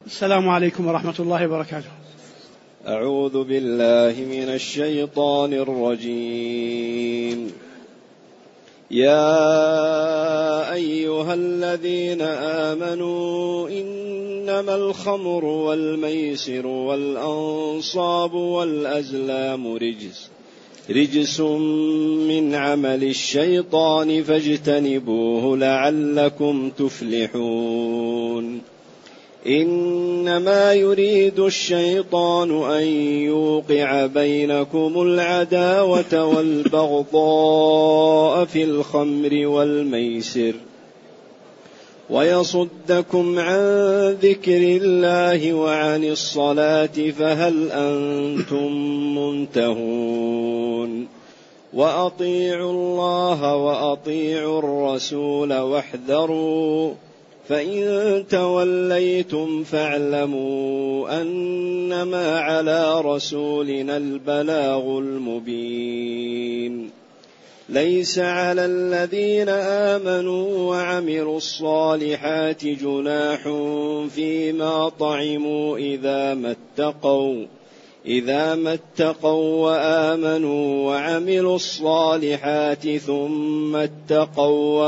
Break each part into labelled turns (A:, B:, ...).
A: السلام عليكم ورحمة الله وبركاته.
B: أعوذ بالله من الشيطان الرجيم. يا أيها الذين آمنوا إنما الخمر والميسر والأنصاب والأزلام رجس من عمل الشيطان فاجتنبوه لعلكم تفلحون. إنما يريد الشيطان أن يوقع بينكم العداوة والبغضاء في الخمر والميسر ويصدكم عن ذكر الله وعن الصلاة فهل أنتم منتهون. وأطيعوا الله وأطيعوا الرسول واحذروا فإن توليتم فاعلموا أنما على رسولنا البلاغ المبين. ليس على الذين آمنوا وعملوا الصالحات جناح فيما طعموا إذا ما اتقوا وآمنوا وعملوا الصالحات ثم اتقوا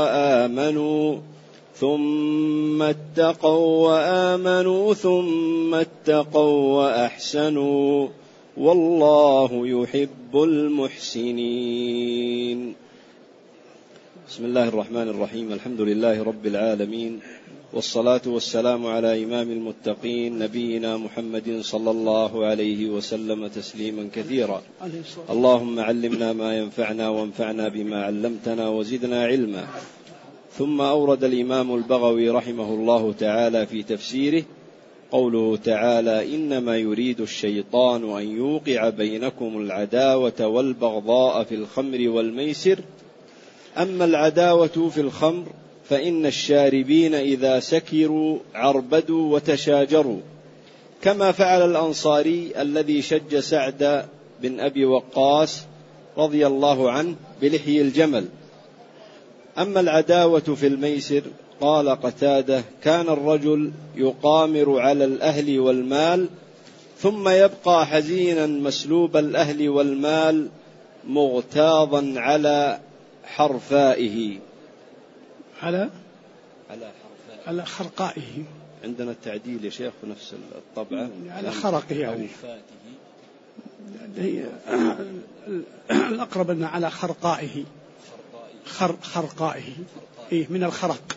B: وآمنوا ثم اتقوا وأحسنوا والله يحب المحسنين. بسم الله الرحمن الرحيم. الحمد لله رب العالمين، والصلاة والسلام على إمام المتقين نبينا محمد صلى الله عليه وسلم تسليما كثيرا. اللهم علمنا ما ينفعنا وانفعنا بما علمتنا وزدنا علما. ثم أورد الإمام البغوي رحمه الله تعالى في تفسيره قوله تعالى: إنما يريد الشيطان أن يوقع بينكم العداوة والبغضاء في الخمر والميسر. أما العداوة في الخمر فإن الشاربين إذا سكروا عربدوا وتشاجروا، كما فعل الأنصاري الذي شج سعد بن أبي وقاص رضي الله عنه بلحي الجمل. أما العداوة في الميسر قال قتادة: كان الرجل يقامر على الأهل والمال ثم يبقى حزينا مسلوب الأهل والمال مغتاظا على حرفائه.
A: على خرقائه.
B: عندنا التعديل يا شيخ في نفس الطبعة
A: على خرقه يعني. الأقرب أن على خرقائه. خرقائه من الخرق.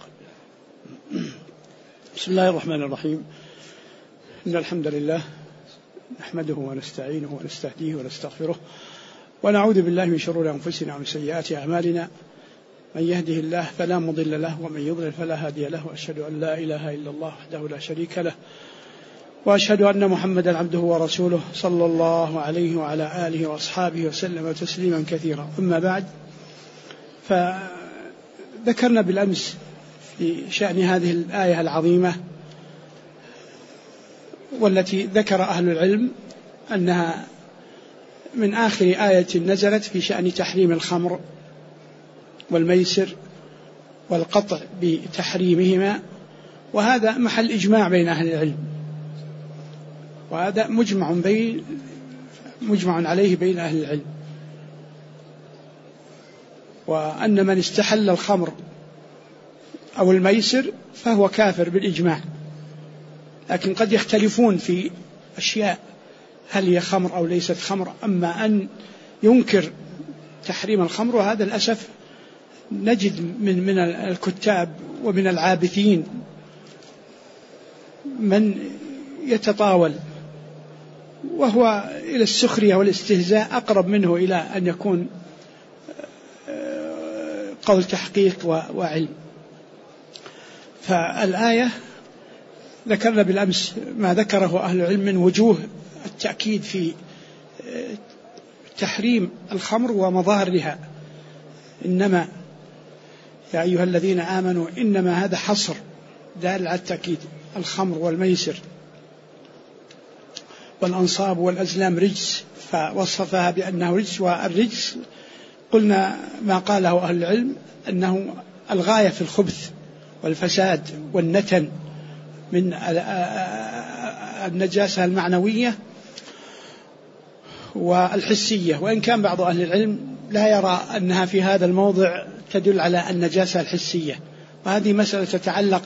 A: بسم الله الرحمن الرحيم. إن الحمد لله نحمده ونستعينه ونستهديه ونستغفره ونعوذ بالله من شرور أنفسنا ومن سيئات أعمالنا. من يهده الله فلا مضل له ومن يضلل فلا هادي له، وأشهد أن لا إله إلا الله وحده لا شريك له، وأشهد أن محمدا عبده ورسوله صلى الله عليه وعلى آله وأصحابه وسلم تسليما كثيرا. أما بعد، فذكرنا بالأمس في شأن هذه الآية العظيمة، والتي ذكر أهل العلم أنها من آخر آية نزلت في شأن تحريم الخمر والميسر والقطع بتحريمهما، وهذا محل إجماع بين أهل العلم، وهذا مجمع عليه بين أهل العلم، وأن من استحل الخمر أو الميسر فهو كافر بالإجماع. لكن قد يختلفون في أشياء، هل هي خمر أو ليست خمر. أما أن ينكر تحريم الخمر، وهذا للأسف نجد من الكتاب ومن العابثين من يتطاول، وهو إلى السخرية والاستهزاء أقرب منه إلى أن يكون قول تحقيق وعلم. فالآية ذكرنا بالأمس ما ذكره أهل العلم من وجوه التأكيد في تحريم الخمر ومضارها. إنما يا أيها الذين آمنوا، إنما هذا حصر دال على التأكيد. الخمر والميسر والأنصاب والأزلام رجس، فوصفها بأنه رجس. والرجس قلنا ما قاله أهل العلم أنه الغاية في الخبث والفساد والنتن من النجاسة المعنوية والحسية، وإن كان بعض أهل العلم لا يرى أنها في هذا الموضع تدل على النجاسة الحسية، وهذه مسألة تتعلق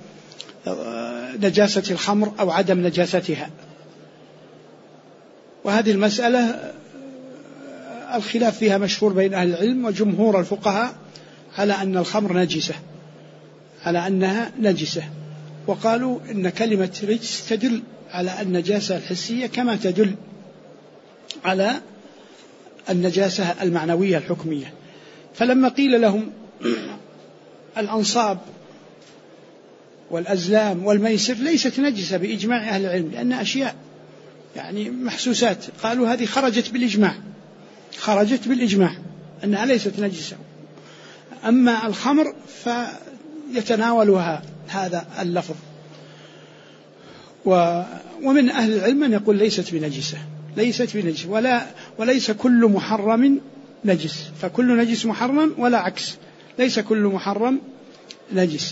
A: بنجاسة الخمر أو عدم نجاستها. وهذه المسألة الخلاف فيها مشهور بين أهل العلم، وجمهور الفقهاء على أن الخمر نجسة، على أنها نجسة، وقالوا إن كلمة رجس تدل على النجاسة الحسية كما تدل على النجاسة المعنوية الحكمية. فلما قيل لهم الأنصاب والأزلام والميسر ليست نجسة بإجماع أهل العلم لأنها أشياء يعني محسوسات، قالوا هذه خرجت بالإجماع أنها ليست نجسة. أما الخمر فيتناولها هذا اللفظ. ومن أهل العلم من يقول ليست بنجسة وليس كل محرم نجس، فكل نجس محرم ولا عكس، ليس كل محرم نجس.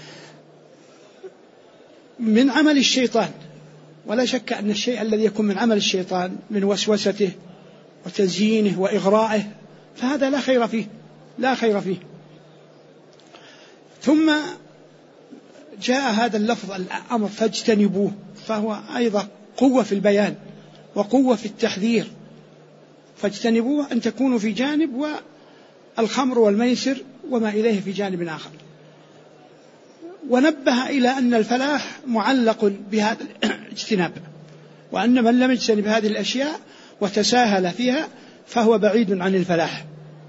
A: من عمل الشيطان، ولا شك أن الشيء الذي يكون من عمل الشيطان من وسوسته وتزيينه وإغرائه فهذا لا خير فيه. ثم جاء هذا اللفظ الأمر فاجتنبوه، فهو أيضا قوة في البيان وقوة في التحذير، فاجتنبوه أن تكونوا في جانب والخمر والميسر وما إليه في جانب آخر. ونبه إلى أن الفلاح معلق بهذا الاجتناب، وأن من لم يجتنب هذه الأشياء وتساهل فيها فهو بعيد عن الفلاح.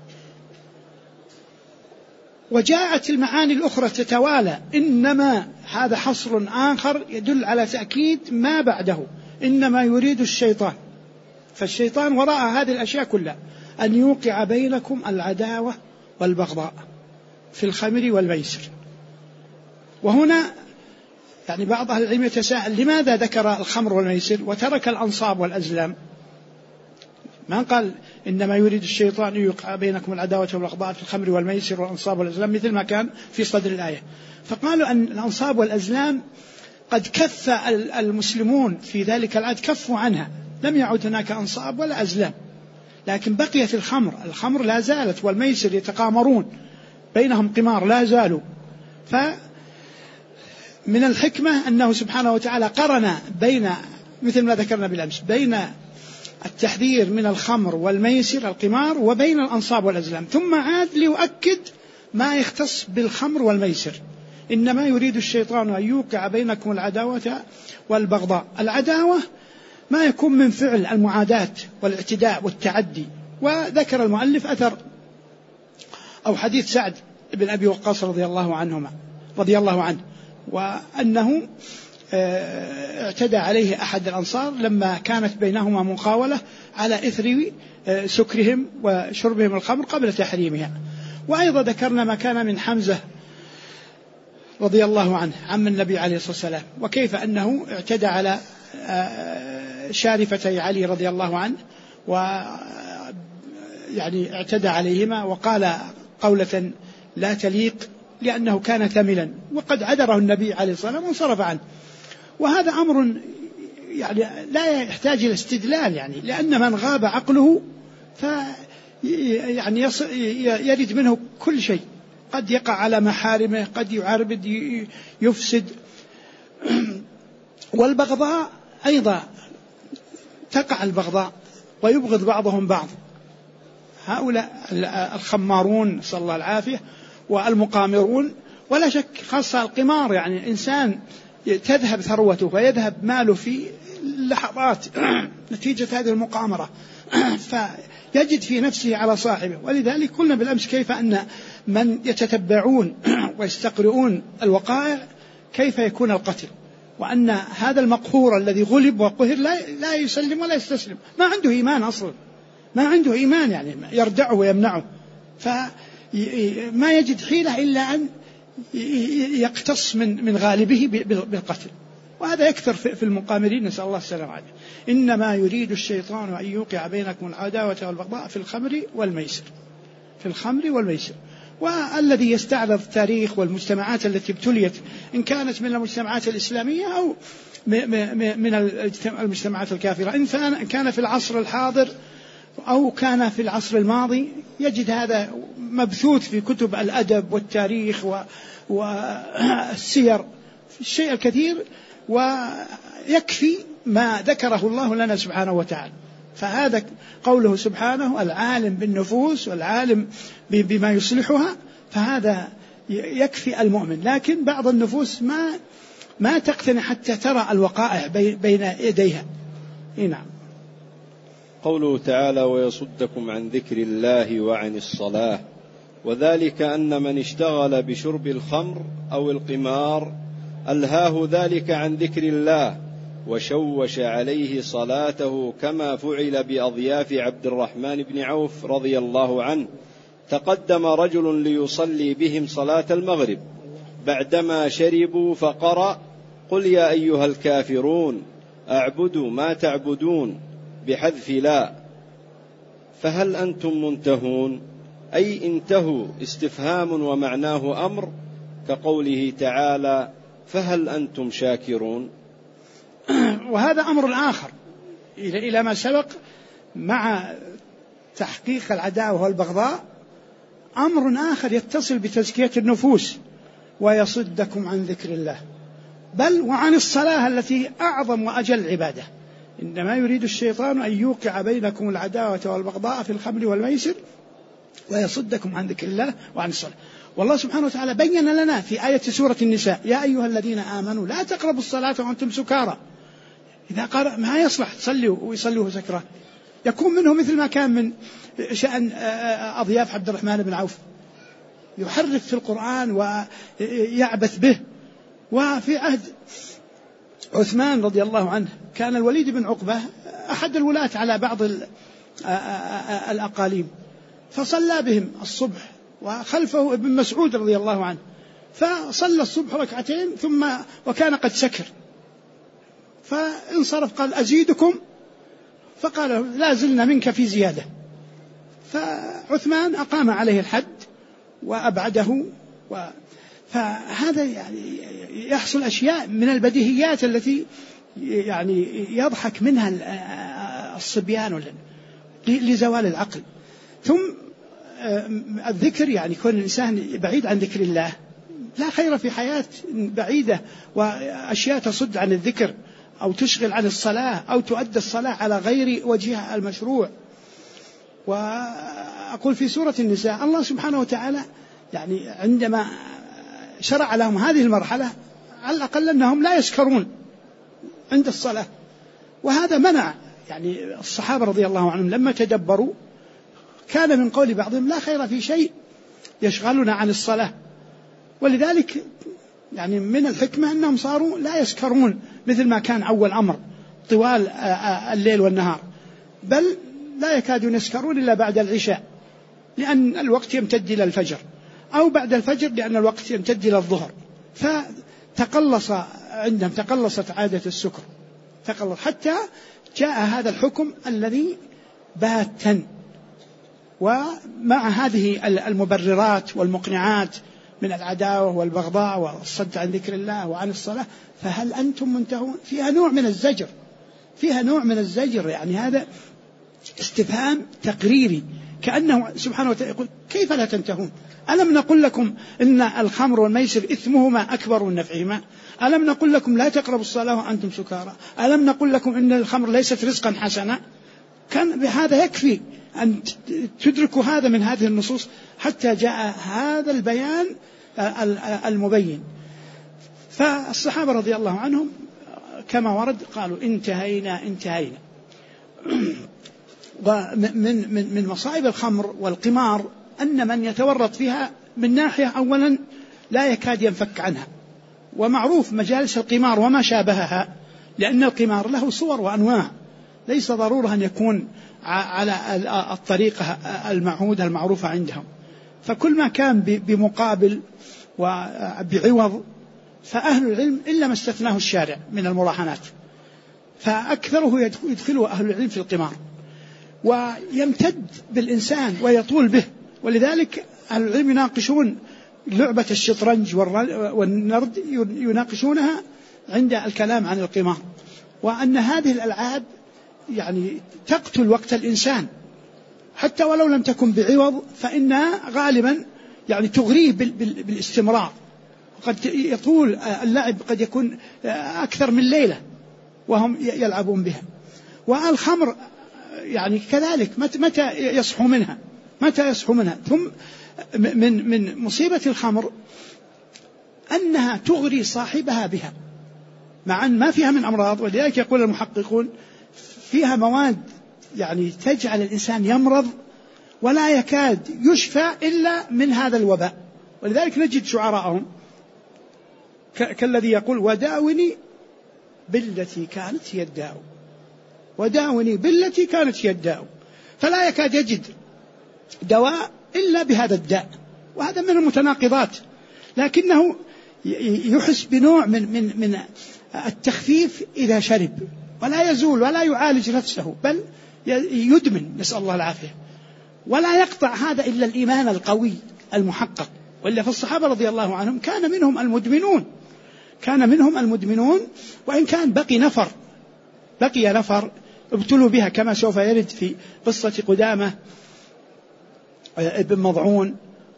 A: وجاءت المعاني الأخرى تتوالى، إنما هذا حصر آخر يدل على تأكيد ما بعده، إنما يريد الشيطان، فالشيطان وراء هذه الأشياء كلها أن يوقع بينكم العداوة والبغضاء في الخمر والميسر. وهنا يعني بعض أهل العلم يتساءل لماذا ذكر الخمر والميسر وترك الأنصاب والأزلام؟ ما قال إنما يريد الشيطان أن يوقع بينكم العداوة والبغضاء في الخمر والميسر والأنصاب والأزلام مثل ما كان في صدر الآية. فقالوا أن الأنصاب والأزلام قد كف المسلمون في ذلك العهد، كفوا عنها، لم يعد هناك أنصاب ولا أزلام، لكن بقيت الخمر لا زالت، والميسر يتقامرون بينهم قمار لا زالوا. فمن الحكمة أنه سبحانه وتعالى قرن بين، مثل ما ذكرنا بالأمس، بين التحذير من الخمر والميسر القمار وبين الأنصاب والأزلام، ثم عاد ليؤكد ما يختص بالخمر والميسر، إنما يريد الشيطان أن يوقع بينكم العداوة والبغضاء. العداوة ما يكون من فعل المعاداة والاعتداء والتعدي. وذكر المؤلف أثر أو حديث سعد بن أبي وقاص رضي الله عنه، وأنه اعتدى عليه أحد الأنصار لما كانت بينهما مقاولة على إثر سكرهم وشربهم الخمر قبل تحريمها. وأيضا ذكرنا ما كان من حمزة رضي الله عنه عم النبي عليه الصلاة والسلام، وكيف أنه اعتدى على شارفتي علي رضي الله عنه، ويعني اعتدى عليهما وقال قولة لا تليق لأنه كان ثملا، وقد عذره النبي عليه الصلاة والسلام وانصرف عنه. وهذا أمر يعني لا يحتاج إلى استدلال، يعني لأن من غاب عقله يعني يرد منه كل شيء، قد يقع على محارمه، قد يعربد يفسد. والبغضاء أيضا تقع البغضاء ويبغض بعضهم بعض، هؤلاء الخمارون نسأل الله العافية والمقامرون، ولا شك خاصة القمار، يعني الإنسان تذهب ثروته ويذهب ماله في لحظات نتيجة هذه المقامرة، فيجد في نفسه على صاحبه. ولذلك قلنا بالأمس كيف أن من يتتبعون ويستقرؤون الوقائع كيف يكون القتل، وأن هذا المقهور الذي غلب وقهر لا يسلم ولا يستسلم، ما عنده إيمان أصلا، ما عنده إيمان، يعني يردعه ويمنعه، فما يجد حيلة إلا أن يقتص من غالبه بالقتل. وهذا يكثر في المقامرين، نسأل الله السلامة عليه. إنما يريد الشيطان أن يوقع بينكم العداوة والبغضاء في الخمر والميسر. والذي يستعرض التاريخ والمجتمعات التي ابتليت إن كانت من المجتمعات الإسلامية أو من المجتمعات الكافرة، إن كان في العصر الحاضر أو كان في العصر الماضي، يجد هذا مبثوث في كتب الأدب والتاريخ والسير، الشيء الكثير، ويكفي ما ذكره الله لنا سبحانه وتعالى. فهذا قوله سبحانه العالم بالنفوس والعالم بما يصلحها، فهذا يكفي المؤمن. لكن بعض النفوس ما تقتنع حتى ترى الوقائع بين يديها. نعم.
B: قوله تعالى ويصدكم عن ذكر الله وعن الصلاة، وذلك أن من اشتغل بشرب الخمر أو القمار ألهاه ذلك عن ذكر الله وشوش عليه صلاته، كما فعل بأضياف عبد الرحمن بن عوف رضي الله عنه. تقدم رجل ليصلي بهم صلاة المغرب، بعدما شربوا فقرأ قل يا أيها الكافرون أعبد ما تعبدون بحذف لا، فهل أنتم منتهون؟ أي انتهوا استفهام ومعناه أمر، كقوله تعالى فهل أنتم شاكرون.
A: وهذا أمر آخر إلى ما سبق مع تحقيق العداوة والبغضاء، أمر آخر يتصل بتزكية النفوس ويصدكم عن ذكر الله، بل وعن الصلاة التي أعظم وأجل عبادة. إنما يريد الشيطان أن يوقع بينكم العداوة والبغضاء في الخمر والميسر ويصدكم عن ذكر الله وعن الصلاة. والله سبحانه وتعالى بين لنا في آية سورة النساء يا أيها الذين آمنوا لا تقربوا الصلاة وأنتم سكارى. إذا قال ما يصلح تصلوا ويصلوه سكرى، يكون منه مثل ما كان من شأن أضياف عبد الرحمن بن عوف، يحرف في القرآن ويعبث به. وفي عهد عثمان رضي الله عنه كان الوليد بن عقبة أحد الولاة على بعض الأقاليم، فصلى بهم الصبح وخلفه ابن مسعود رضي الله عنه، فصلى الصبح ركعتين ثم وكان قد سكر، فانصرف قال أزيدكم، فقال لا زلنا منك في زيادة، فعثمان أقام عليه الحد وأبعده. فهذا يعني يحصل أشياء من البديهيات التي يعني يضحك منها الصبيان لزوال العقل. ثم الذكر، يعني كون الإنسان بعيد عن ذكر الله لا خير في حياة بعيدة، وأشياء تصد عن الذكر أو تشغل عن الصلاة أو تؤدى الصلاة على غير وجهها المشروع. وأقول في سورة النساء الله سبحانه وتعالى يعني عندما شرع لهم هذه المرحلة على الأقل أنهم لا يسكرون عند الصلاة، وهذا منع يعني الصحابة رضي الله عنهم لما تدبروا كان من قول بعضهم لا خير في شيء يشغلنا عن الصلاة، ولذلك يعني من الحكمة أنهم صاروا لا يسكرون مثل ما كان أول أمر طوال الليل والنهار، بل لا يكادون يسكرون إلا بعد العشاء لأن الوقت يمتد إلى الفجر، أو بعد الفجر لأن الوقت يمتد إلى الظهر. فتقلص عندهم، تقلصت عادة السكر، تقلص حتى جاء هذا الحكم الذي باتا. ومع هذه المبررات والمقنعات من العداوة والبغضاء والصد عن ذكر الله وعن الصلاة، فهل أنتم منتهون؟ فيها نوع من الزجر، فيها نوع من الزجر، يعني هذا استفهام تقريري كأنه سبحانه وتعالى يقول كيف لا تنتهون؟ ألم نقل لكم إن الخمر والميسر إثمهما أكبر من نفعهما؟ ألم نقل لكم لا تقربوا الصلاة وأنتم سكارى؟ ألم نقل لكم إن الخمر ليست رزقا حسنا؟ كان بهذا يكفي أن تدركوا هذا من هذه النصوص حتى جاء هذا البيان المبين. فالصحابة رضي الله عنهم كما ورد قالوا انتهينا. ومن مصائب الخمر والقمار أن من يتورط فيها من ناحية أولا لا يكاد ينفك عنها، ومعروف مجالس القمار وما شابهها، لأن القمار له صور وأنواع، ليس ضرورة أن يكون على الطريقة المعهودة المعروفة عندهم، فكل ما كان بمقابل وبعوض فأهل العلم إلا ما استثناه الشارع من المراهنات، فأكثره يدخله أهل العلم في القمار ويمتد بالإنسان ويطول به. ولذلك أهل العلم يناقشون لعبة الشطرنج والنرد، يناقشونها عند الكلام عن القمار، وأن هذه الألعاب يعني تقتل وقت الإنسان حتى ولو لم تكن بعوض، فإنها غالبا يعني تغريه بالاستمرار، قد يطول اللعب، قد يكون أكثر من ليلة وهم يلعبون بها. والخمر يعني كذلك، متى يصحوا منها. ثم من مصيبة الخمر أنها تغري صاحبها بها، مع أن ما فيها من أمراض، ولذلك يقول المحققون فيها مواد يعني تجعل الإنسان يمرض ولا يكاد يشفى إلا من هذا الوباء. ولذلك نجد شعراءهم كالذي يقول: وداوني بالتي كانت هي الداء، وداوني بالتي كانت هي الداء، فلا يكاد يجد دواء إلا بهذا الداء. وهذا من المتناقضات، لكنه يحس بنوع من التخفيف إذا شرب، ولا يزول ولا يعالج نفسه، بل يدمن، نسأل الله العافية. ولا يقطع هذا إلا الإيمان القوي المحقق. وإلا فالصحابة رضي الله عنهم كان منهم المدمنون، وإن كان بقي نفر ابتلوا بها، كما سوف يرد في قصة قدامة ابن مضعون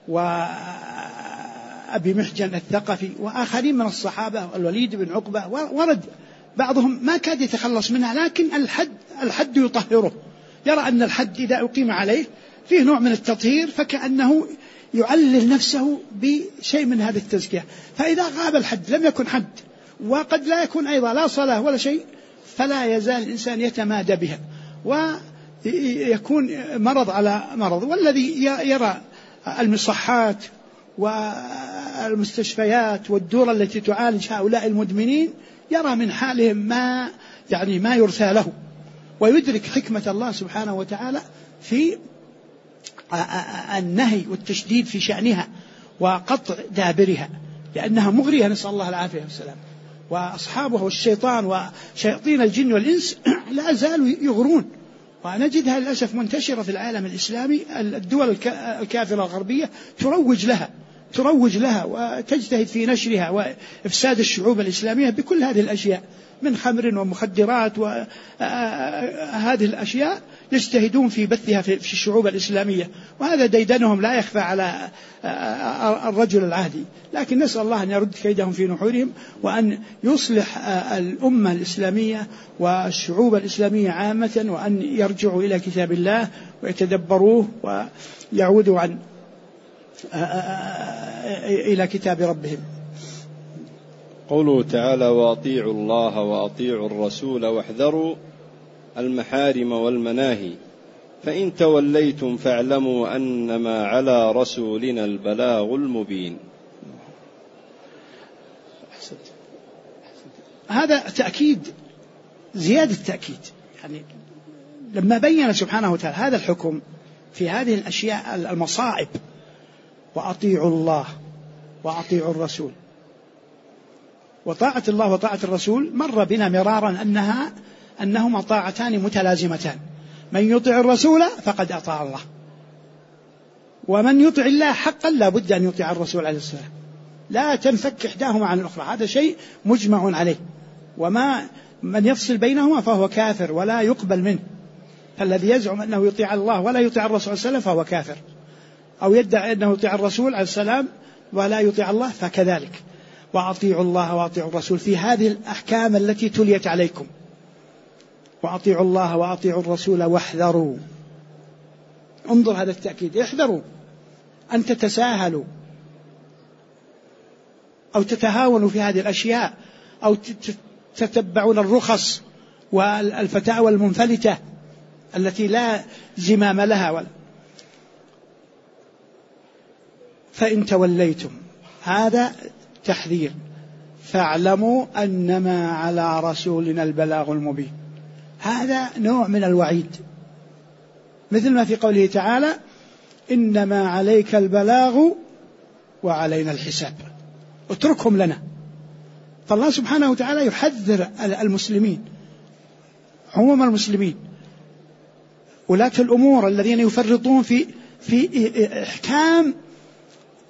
A: وأبي محجن الثقفي وآخرين من الصحابة، الوليد بن عقبة، ورد بعضهم ما كاد يتخلص منها، لكن الحد يطهره، يرى أن الحد إذا أقيم عليه فيه نوع من التطهير، فكأنه يعلل نفسه بشيء من هذه التزكية. فإذا غاب الحد لم يكن حد، وقد لا يكون أيضا لا صلاة ولا شيء، فلا يزال الإنسان يتمادى بها ويكون مرض على مرض. والذي يرى المصحات والمستشفيات والدور التي تعالج هؤلاء المدمنين يرى من حالهم ما يرثى له، ويدرك حكمة الله سبحانه وتعالى في النهي والتشديد في شأنها وقطع دابرها، لأنها مغرية، نسأل الله العافية والسلام. وأصحابها والشيطان وشياطين الجن والإنس لا زالوا يغرون، ونجدها للأسف منتشرة في العالم الإسلامي. الدول الكافرة الغربية تروج لها وتجتهد في نشرها وإفساد الشعوب الإسلامية بكل هذه الأشياء من خمر ومخدرات، وهذه الأشياء يجتهدون في بثها في الشعوب الإسلامية، وهذا ديدنهم لا يخفى على الرجل العادي. لكن نسأل الله أن يرد كيدهم في نحورهم، وأن يصلح الأمة الإسلامية والشعوب الإسلامية عامة، وأن يرجعوا إلى كتاب الله ويتدبروه ويعودوا إلى كتاب ربهم.
B: قوله تعالى: وأطيعوا الله وأطيعوا الرسول واحذروا المحارم والمناهي، فإن توليتم فاعلموا أنما على رسولنا البلاغ المبين.
A: هذا تأكيد، زيادة تأكيد، يعني لما بين سبحانه وتعالى هذا الحكم في هذه الأشياء المصائب: وأطيعوا الله وأطيعوا الرسول. وطاعة الله وطاعة الرسول مر بنا مرارا أنهما طاعتان متلازمتان: من يطع الرسول فقد أطاع الله، ومن يطع الله حقا لا بد أن يطيع الرسول عليه السلام، لا تنفك إحداهما عن الأخرى، هذا شيء مجمع عليه، من يفصل بينهما فهو كافر ولا يقبل منه. فالذي يزعم أنه يطيع الله ولا يطيع الرسول عليه السلام فهو كافر، أو يدعي أنه يطيع الرسول عليه السلام ولا يطيع الله فكذلك. وأطيعوا الله وأطيعوا الرسول في هذه الأحكام التي تليت عليكم: وأطيعوا الله وأطيعوا الرسول واحذروا. انظر هذا التأكيد: احذروا أن تتساهلوا أو تتهاونوا في هذه الأشياء، أو تتبعون الرخص والفتاوى المنفلتة التي لا زمام لها. فإن توليتم، هذا تحذير: فاعلموا أنما على رسولنا البلاغ المبين. هذا نوع من الوعيد، مثل ما في قوله تعالى: إنما عليك البلاغ وعلينا الحساب، اتركهم لنا. فالله سبحانه وتعالى يحذر المسلمين، عموم المسلمين، ولاة الأمور الذين يفرطون في إحكام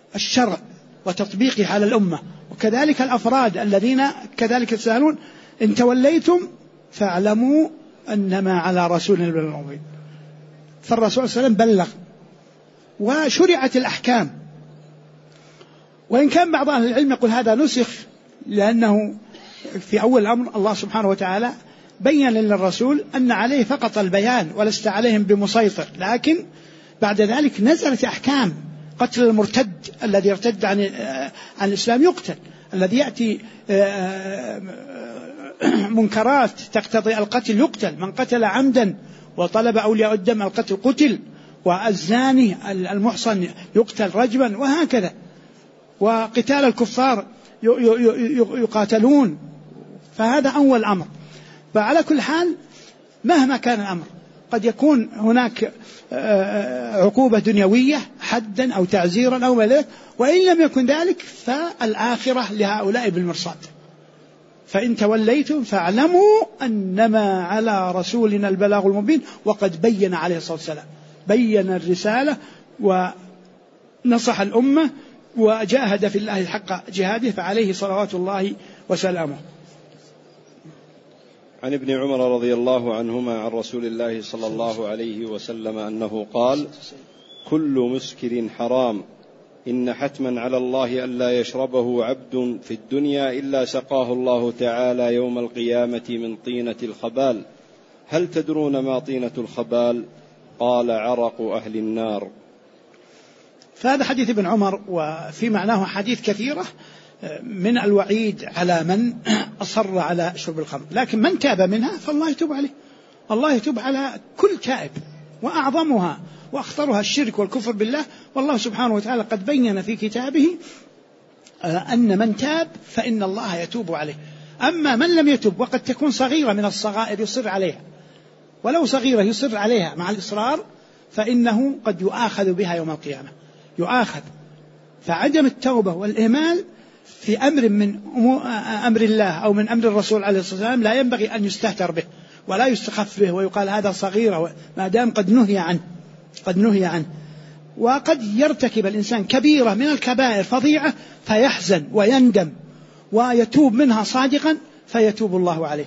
A: الشرع وتطبيقه على الأمة، وكذلك الأفراد الذين كذلك يتساءلون: إن توليتم فاعلموا أنما على رسولنا البلاغ المبين. فالرسول صلى الله عليه وسلم بلغ وشرعت الأحكام، وإن كان بعض أهل العلم يقول هذا نسخ، لأنه في أول الأمر الله سبحانه وتعالى بين للرسول أن عليه فقط البيان ولست عليهم بمسيطر، لكن بعد ذلك نزلت أحكام قتل المرتد الذي يرتد عن الإسلام يقتل، الذي يأتي منكرات تقتضي القتل يقتل، من قتل عمدا وطلب أولياء الدم القتل قتل، والزاني المحصن يقتل رجما، وهكذا. وقتال الكفار يقاتلون. فهذا أول أمر. فعلى كل حال مهما كان الأمر قد يكون هناك عقوبة دنيوية حدا أو تعزيرا أو ما ذلك، وإن لم يكن ذلك فالآخرة لهؤلاء بالمرصاد. فإن توليتم فاعلموا أنما على رسولنا البلاغ المبين. وقد بين عليه الصلاة والسلام، بين الرسالة ونصح الأمة وجاهد في الله حق جهاده، فعليه صلوات الله وسلامه.
B: عن ابن عمر رضي الله عنهما عن رسول الله صلى الله عليه وسلم أنه قال: كل مسكر حرام، إن حتما على الله ألا يشربه عبد في الدنيا إلا سقاه الله تعالى يوم القيامة من طينة الخبال. هل تدرون ما طينة الخبال؟ قال: عرق أهل النار.
A: فهذا حديث ابن عمر، وفي معناه حديث كثيرة من الوعيد على من أصر على شرب الخمر، لكن من تاب منها فالله يتوب عليه. الله يتوب على كل تائب، وأعظمها وأخطرها الشرك والكفر بالله. والله سبحانه وتعالى قد بين في كتابه أن من تاب فإن الله يتوب عليه. أما من لم يتوب وقد تكون صغيرة من الصغائر يصر عليها، ولو صغيرة يصر عليها مع الإصرار، فإنه قد يؤاخذ بها يوم القيامة، يؤاخذ. فعدم التوبة والإهمال في أمر من أمر الله أو من أمر الرسول عليه الصلاة والسلام لا ينبغي أن يستهتر به ولا يستخف به ويقال هذا صغيرة، ما دام قد نهي عنه. وقد يرتكب الإنسان كبيرة من الكبائر فظيعة فيحزن ويندم ويتوب منها صادقا فيتوب الله عليه.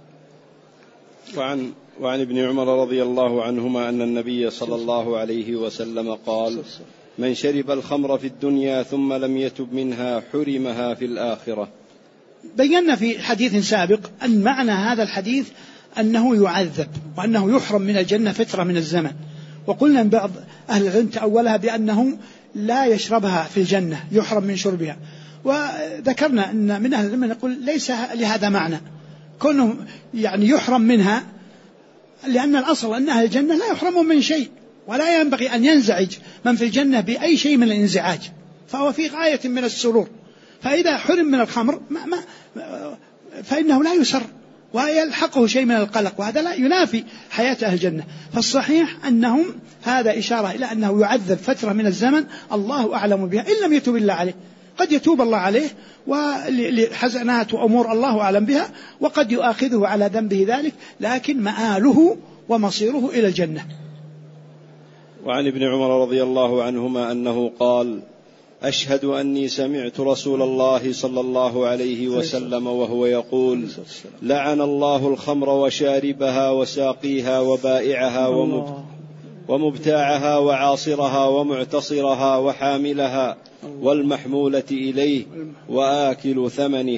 B: وعن ابن عمر رضي الله عنهما أن النبي صلى الله عليه وسلم قال: من شرب الخمر في الدنيا ثم لم يتب منها حرمها في الآخرة.
A: بينا في حديث سابق أن معنى هذا الحديث أنه يعذب وأنه يحرم من الجنة فترة من الزمن. وقلنا من بعض أهل العلم تأولها بأنه لا يشربها في الجنة، يحرم من شربها. وذكرنا أن من أهل العلم يقول ليس لهذا معنى كونه يعني يحرم منها، لأن الأصل أن أهل الجنة لا يحرمون من شيء، ولا ينبغي أن ينزعج من في الجنة بأي شيء من الانزعاج، فهو في غاية من السرور. فإذا حرم من الخمر فإنه لا يسر ويلحقه شيء من القلق، وهذا لا ينافي حياة أهل الجنة. فالصحيح أنهم هذا إشارة إلى أنه يعذب فترة من الزمن الله أعلم بها إن لم يتوب الله عليه. قد يتوب الله عليه ولحزنات وأمور الله أعلم بها، وقد يؤاخذه على ذنبه ذلك، لكن مآله ومصيره إلى الجنة.
B: وعن ابن عمر رضي الله عنهما أنه قال: أشهد أني سمعت رسول الله صلى الله عليه وسلم وهو يقول: لعن الله الخمر وشاربها وساقيها وبائعها ومبتاعها وعاصرها ومعتصرها وحاملها والمحمولة إليه وآكل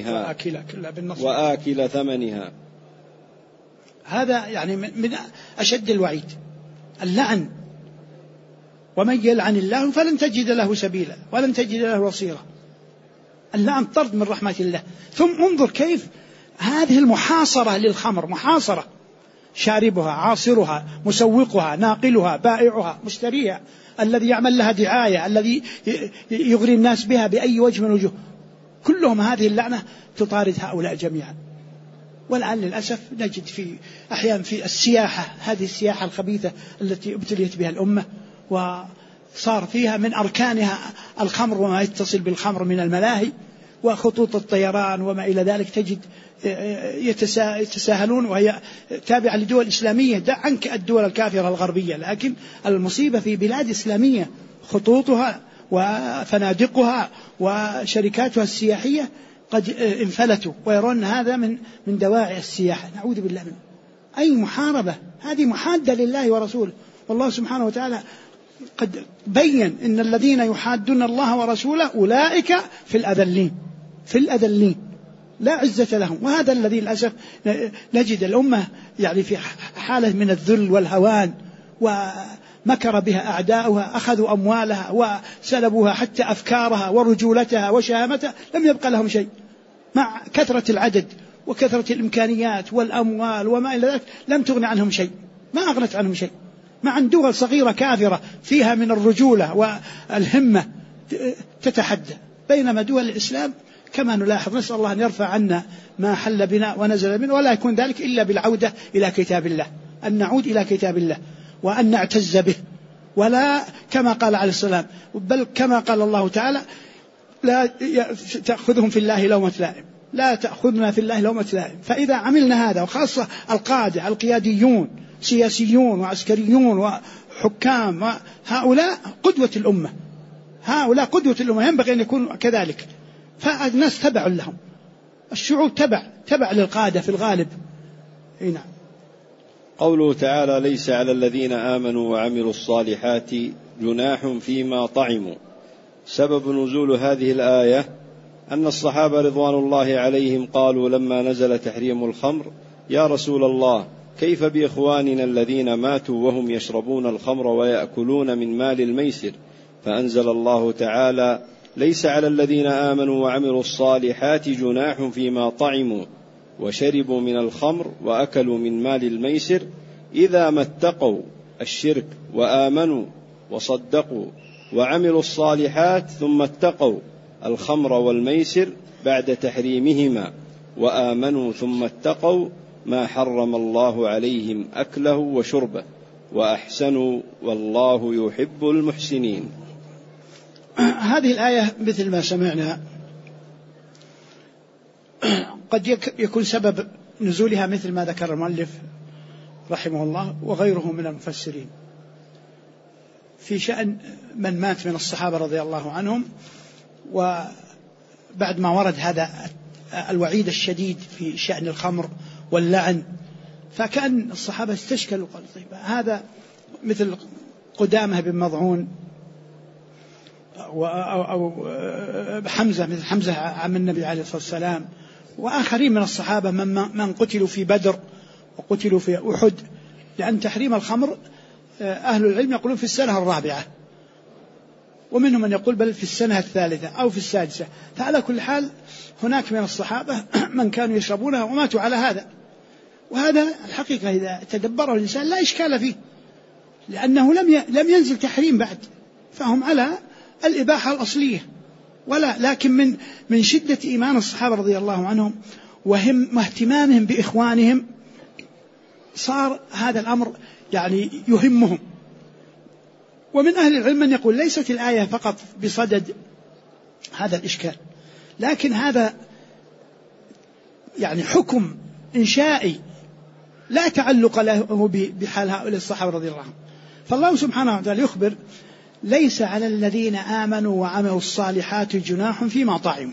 B: ثمنها.
A: هذا يعني من أشد الوعيد، اللعن. ومن يلعن الله فلن تجد له سبيلا ولن تجد له وصيرا. اللعن طرد من رحمة الله. ثم انظر كيف هذه المحاصرة للخمر، محاصرة، شاربها، عاصرها، مسوقها، ناقلها، بائعها، مشتريها، الذي يعمل لها دعاية، الذي يغري الناس بها بأي وجه من وجوه، كلهم هذه اللعنة تطارد هؤلاء جميعا. والآن للأسف نجد أحيانا في السياحة، هذه السياحة الخبيثة التي ابتليت بها الأمة وصار فيها من أركانها الخمر وما يتصل بالخمر من الملاهي وخطوط الطيران وما إلى ذلك، تجد يتساهلون، وهي تابعة لدول إسلامية. دع عنك الدول الكافرة الغربية، لكن المصيبة في بلاد إسلامية خطوطها وفنادقها وشركاتها السياحية قد انفلتوا ويرون هذا من دواعي السياحة. نعوذ بالله منه. أي محاربة، هذه محادة لله ورسوله. والله سبحانه وتعالى قد بين إن الذين يحادون الله ورسوله أولئك في الأذلين لا عزة لهم. وهذا الذي للأسف نجد الأمة يعني في حالة من الذل والهوان، ومكر بها أعداؤها، أخذوا أموالها وسلبوها حتى أفكارها ورجولتها وشهامتها، لم يبقى لهم شيء مع كثرة العدد وكثرة الإمكانيات والأموال وما إلى ذلك، لم تغن عنهم شيء، ما أغنت عنهم شيء، مع أن دول صغيرة كافرة فيها من الرجولة والهمة تتحدى، بينما دول الإسلام كما نلاحظ. نسأل الله أن يرفع عنا ما حل بنا ونزل بنا، ولا يكون ذلك إلا بالعودة إلى كتاب الله، أن نعود إلى كتاب الله وأن نعتز به، ولا كما قال عليه السلام، بل كما قال الله تعالى لا تأخذهم في الله لومة لائم، لا تأخذنا في الله لومة لائم. فإذا عملنا هذا، وخاصة القادة القياديون سياسيون وعسكريون وحكام، هؤلاء قدوة الأمة، هؤلاء قدوة الأمة، ينبغي أن يكونوا كذلك، فالناس تبع لهم، الشعوب تبع للقادة في الغالب. نعم.
B: قوله تعالى: ليس على الذين آمنوا وعملوا الصالحات جناح فيما طعموا. سبب نزول هذه الآية أن الصحابة رضوان الله عليهم قالوا لما نزل تحريم الخمر: يا رسول الله، كيف بإخواننا الذين ماتوا وهم يشربون الخمر ويأكلون من مال الميسر؟ فأنزل الله تعالى: ليس على الذين آمنوا وعملوا الصالحات جناح فيما طعموا وشربوا من الخمر وأكلوا من مال الميسر إذا ما اتقوا الشرك وآمنوا وصدقوا وعملوا الصالحات ثم اتقوا الخمر والميسر بعد تحريمهما وآمنوا ثم اتقوا ما حرم الله عليهم أكله وشربه وأحسنوا والله يحب المحسنين.
A: هذه الآية مثل ما سمعنا قد يكون سبب نزولها مثل ما ذكر المؤلف رحمه الله وغيره من المفسرين في شأن من مات من الصحابة رضي الله عنهم، وبعد ما ورد هذا الوعيد الشديد في شأن الخمر واللعن، فكأن الصحابة استشكلوا قالوا طيب هذا مثل قدامة بن مضعون أو حمزة، مثل حمزة عم النبي عليه الصلاة والسلام، وآخرين من الصحابة من قتلوا في بدر وقتلوا في أحد، لأن تحريم الخمر أهل العلم يقولون في السنة الرابعة، ومنهم من يقول بل في السنة الثالثة أو في السادسة. فعلى كل حال هناك من الصحابة من كانوا يشربونها وماتوا على هذا، وهذا الحقيقة إذا تدبره الإنسان لا إشكال فيه، لأنه لم ينزل تحريم بعد، فهم على الإباحة الأصلية، لكن من شدة إيمان الصحابة رضي الله عنهم واهتمامهم بإخوانهم صار هذا الأمر يعني يهمهم. ومن أهل العلم من يقول ليست الآية فقط بصدد هذا الإشكال، لكن هذا يعني حكم إنشائي لا تعلق له بحال هؤلاء الصحابة رضي الله عنهم. فالله سبحانه وتعالى يخبر: ليس على الذين آمنوا وعملوا الصالحات جناح فيما طعموا.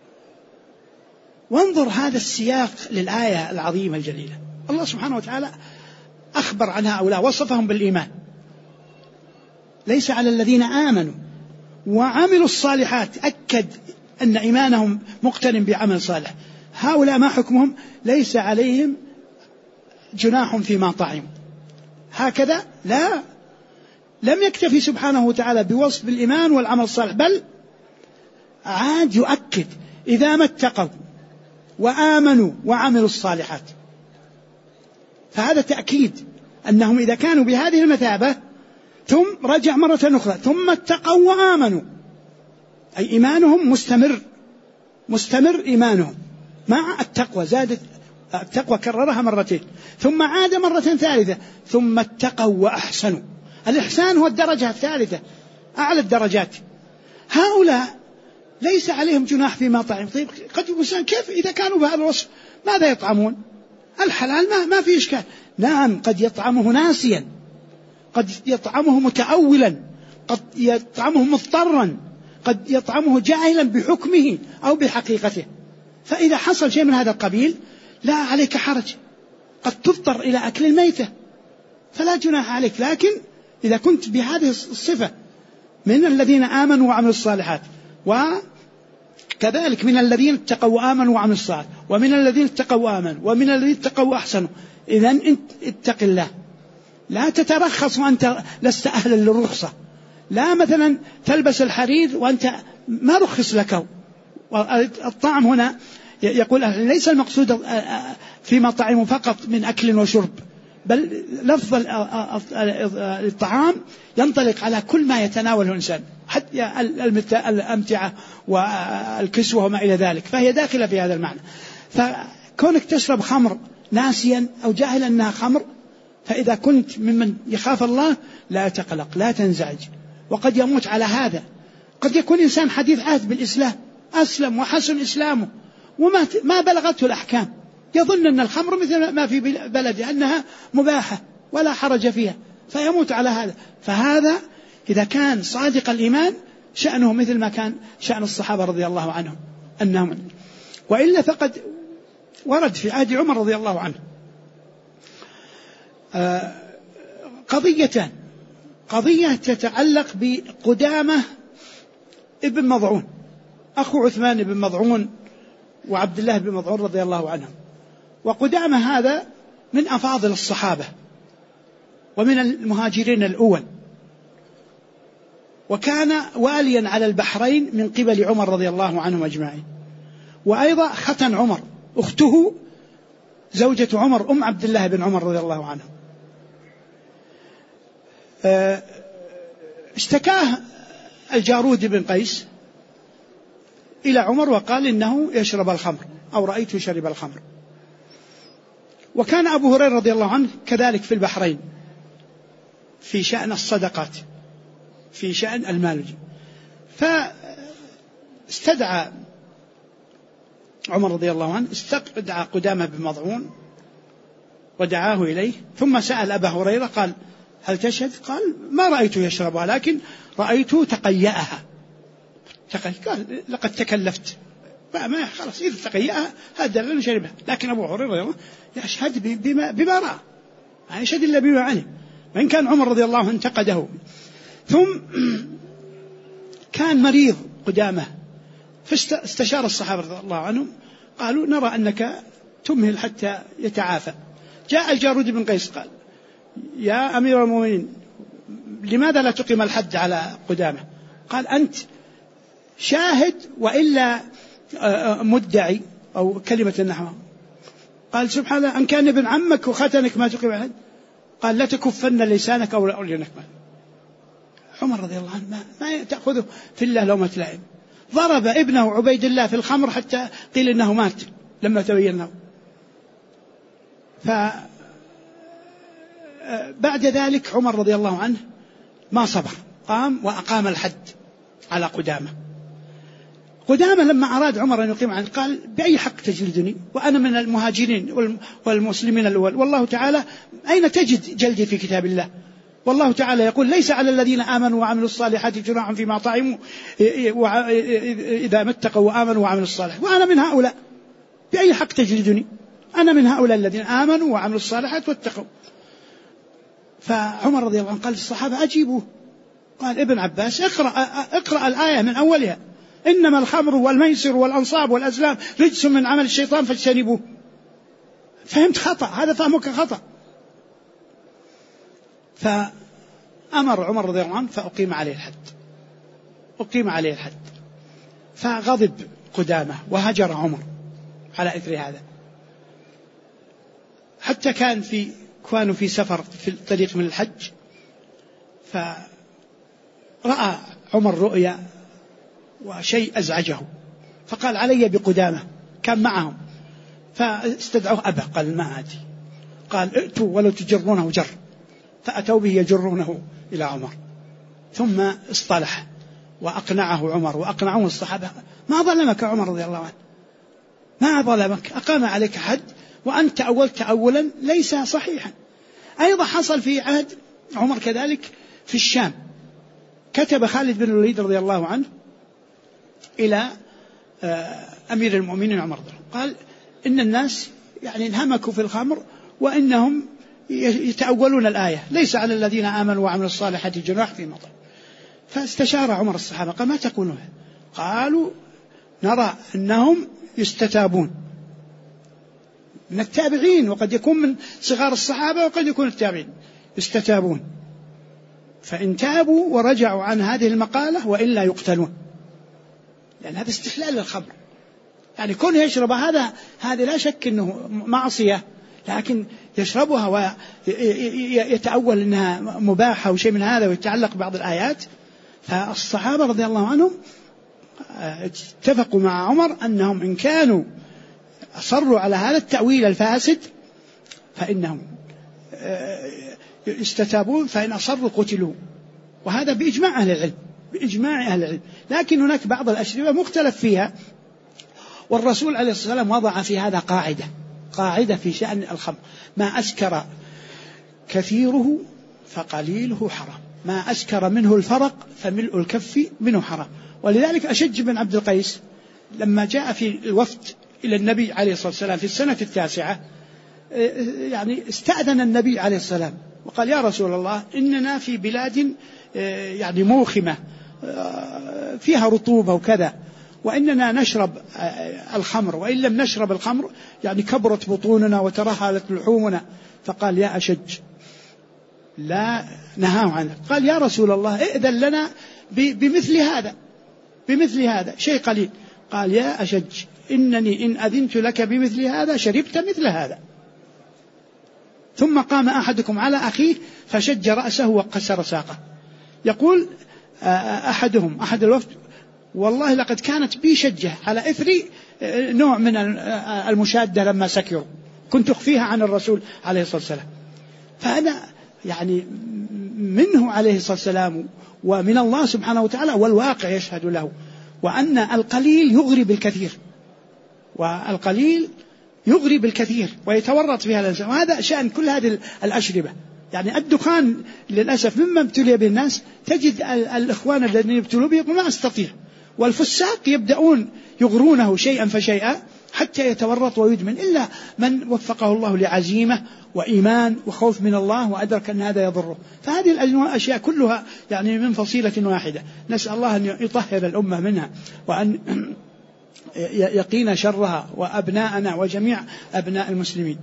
A: وانظر هذا السياق للآية العظيمة الجليلة، الله سبحانه وتعالى أخبر عن هؤلاء، وصفهم بالإيمان. ليس على الذين آمنوا وعملوا الصالحات، أكد أن إيمانهم مقترن بعمل صالح. هؤلاء ما حكمهم؟ ليس عليهم جناح فيما طعموا. هكذا لا، لم يكتفي سبحانه وتعالى بوصف الإيمان والعمل الصالح، بل عاد يؤكد: إذا ما اتقوا وآمنوا وعملوا الصالحات. فهذا تأكيد أنهم إذا كانوا بهذه المثابة ثم رجع مرة أخرى ثم اتقوا وآمنوا، أي إيمانهم مستمر إيمانهم مع التقوى، زادت التقوى كررها مرتين، ثم عاد مرة ثالثة، ثم اتقوا وأحسنوا. الإحسان هو الدرجة الثالثة، أعلى الدرجات. هؤلاء ليس عليهم جناح فيما طعم. طيب قد يقول كيف إذا كانوا بهذا الوصف ماذا يطعمون؟ الحلال ما في إشكال. نعم، قد يطعمه ناسيا، قد يطعمه متأولا، قد يطعمه مضطرا، قد يطعمه جاهلا بحكمه أو بحقيقته. فإذا حصل شيء من هذا القبيل لا عليك حرج، قد تضطر إلى أكل الميتة فلا جناح عليك. لكن إذا كنت بهذه الصفة من الذين آمنوا وعملوا الصالحات، وكذلك من الذين اتقوا وآمنوا وعملوا الصالحات، ومن الذين اتقوا وآمنوا، ومن الذين اتقوا وأحسنوا، إذن اتق الله، لا تترخص وأنت لست أهلا للرخصة. لا مثلا تلبس الحرير وأنت ما رخص لك. الطعم هنا يقول ليس المقصود فيما طعموا فقط من أكل وشرب، بل لفظ الطعام ينطلق على كل ما يتناوله الإنسان، حتى الأمتعة والكسوة وما إلى ذلك، فهي داخلة في هذا المعنى. فكونك تشرب خمر ناسيا أو جاهلا أنها خمر، فإذا كنت ممن يخاف الله لا تقلق، لا تنزعج، وقد يموت على هذا. قد يكون إنسان حديث عهد بالإسلام، أسلم وحسن إسلامه وما بلغته الأحكام، يظن أن الخمر مثل ما في بلده أنها مباحة ولا حرج فيها، فيموت على هذا. فهذا إذا كان صادق الإيمان شأنه مثل ما كان شأن الصحابة رضي الله عنهم أنهم، وإلا فقد ورد في عهد عمر رضي الله عنه قضيتان: قضية تتعلق بقدامة ابن مضعون أخو عثمان بن مضعون وعبد الله بن مضعون رضي الله عنهم. وقدامة هذا من أفاضل الصحابة ومن المهاجرين الأول، وكان واليا على البحرين من قبل عمر رضي الله عنهم أجمعين. وأيضا ختن عمر أخته زوجة عمر أم عبد الله بن عمر رضي الله عنه. اشتكاه الجارود بن قيس إلى عمر وقال إنه يشرب الخمر أو رأيته شرب الخمر. وكان أبو هريرة رضي الله عنه كذلك في البحرين في شأن الصدقات، في شأن المال. فاستدعى عمر رضي الله عنه استدعى قدامة بن مضعون ودعاه إليه، ثم سأل أبا هريرة قال: هل تشهد؟ قال: ما رأيته يشربها، لكن رأيته تقيأها. قال: لقد تكلفت، ما خلاص إذا تقيأها هذا غير شربها. لكن أبو هريرة رضي الله عنه يشهد بما رأى، ما يشهد إلا بما علم، وإن كان عمر رضي الله عنه انتقده. ثم كان مريض قدامه، فاستشار الصحابة رضي الله عنهم، قالوا: نرى أنك تمهل حتى يتعافى. جاء الجارود بن قيس قال: يا أمير المؤمنين، لماذا لا تقيم الحد على قدامه؟ قال: أنت شاهد وإلا مدعي أو كلمة نحوها. قال: سبحان الله، أن كان ابن عمك وختنك ما تقيم الحد؟ قال: لا تكفن لسانك أو لأرجلك. عمر رضي الله عنه ما تأخذه في الله لومة لائم، ضرب ابنه عبيد الله في الخمر حتى قيل إنه مات لما تبين له. بعد ذلك عمر رضي الله عنه ما صبر، قام وأقام الحد على قدامة. قدامة لما أراد عمر أن يقيم عنه قال: بأي حق تجلدني وأنا من المهاجرين والمسلمين الأول؟ والله تعالى أين تجد جلدي في كتاب الله؟ والله تعالى يقول: ليس على الذين آمنوا وعملوا الصالحات جناح فيما طعموا إذا ما اتقوا وآمنوا وعملوا الصالحات، وأنا من هؤلاء، بأي حق تجلدني؟ أنا من هؤلاء الذين آمنوا وعملوا الصالحات واتقوا. فعمر رضي الله عنه قال للصحابة: أجيبوه. قال ابن عباس: اقرأ الآية من أولها: إنما الخمر والميسر والأنصاب والأزلام رجس من عمل الشيطان فاجتنبوه. فهمت خطأ، هذا فهمك خطأ. فأمر عمر رضي الله عنه فأقيم عليه الحد. فغضب قدامه وهجر عمر على إثر هذا، حتى كانوا في سفر في الطريق من الحج، فرأى عمر رؤيا وشيء أزعجه، فقال: علي بقدامه، كان معهم، فاستدعوه أبا، قال: ما آتي. قال: ائتوا ولو تجرونه جر، فأتوا به يجرونه إلى عمر. ثم اصطلح وأقنعه عمر وأقنعه الصحابة: ما ظلمك عمر رضي الله عنه، ما ظلمك، أقام عليك حد وأنت أولت أولا ليس صحيحا. أيضا حصل في عهد عمر كذلك في الشام، كتب خالد بن الوليد رضي الله عنه إلى أمير المؤمنين عمر قال إن الناس يعني انهمكوا في الخمر وإنهم يتأولون الآية ليس على الذين آمنوا وعملوا الصالحات جناح فيما طلب. فاستشار عمر الصحابة قال ما تقولون؟ قالوا نرى أنهم يستتابون من التابعين، وقد يكون من صغار الصحابة وقد يكون التابعين، يستتابون، فإن تابوا ورجعوا عن هذه المقالة وإلا يقتلون، لأن هذا استحلال للخمر. يعني كونه يشرب هذا لا شك أنه معصية، لكن يشربها ويتأول أنها مباحة وشيء من هذا ويتعلق بعض الآيات. فالصحابة رضي الله عنهم اتفقوا مع عمر أنهم إن كانوا أصروا على هذا التأويل الفاسد فإنهم يستتابون، فإن أصروا قتلوا، وهذا بإجماع أهل العلم، بإجماع أهل العلم. لكن هناك بعض الأشربة مختلف فيها، والرسول عليه الصلاة والسلام وضع في هذا قاعدة في شأن الخمر: ما أسكر كثيره فقليله حرام، ما أسكر منه الفرق فملء الكف منه حرام. ولذلك أشج بن عبد القيس لما جاء في الوفد إلى النبي عليه الصلاة والسلام في السنة 9 يعني استأذن النبي عليه الصلاة والسلام وقال: يا رسول الله، إننا في بلاد يعني موخمة فيها رطوبة وكذا، وإننا نشرب الخمر، وإن لم نشرب الخمر يعني كبرت بطوننا وترهلت لحومنا. فقال: يا أشج، لا نهاه عنه. قال: يا رسول الله، ائذن لنا بمثل هذا شيء قليل. قال: يا أشج، إنني إن أذنت لك بمثل هذا شربت مثل هذا. ثم قام أحدكم على أخيه فشج رأسه وكسر ساقه. يقول أحد الوفد: والله لقد كانت بي شجة على إثر نوع من المشادة لما سكروا، كنت أخفيها عن الرسول عليه الصلاة والسلام. فأنا يعني منه عليه الصلاة والسلام ومن الله سبحانه وتعالى، والواقع يشهد له، وأن القليل يغري بالكثير، والقليل يغري بالكثير ويتورط فيها الإنسان. وهذا شأن كل هذه الأشربة. يعني الدخان للأسف مما ابتلي به الناس، تجد الإخوان الذين يبتلوا به يقول: ما أستطيع. والفساق يبدأون يغرونه شيئا فشيئا حتى يتورط ويدمن، إلا من وفقه الله لعزيمة وإيمان وخوف من الله وأدرك أن هذا يضره. فهذه الأشياء كلها يعني من فصيلة واحدة، نسأل الله أن يطهر الأمة منها، وأن يقينا شرها وأبناءنا وجميع أبناء المسلمين.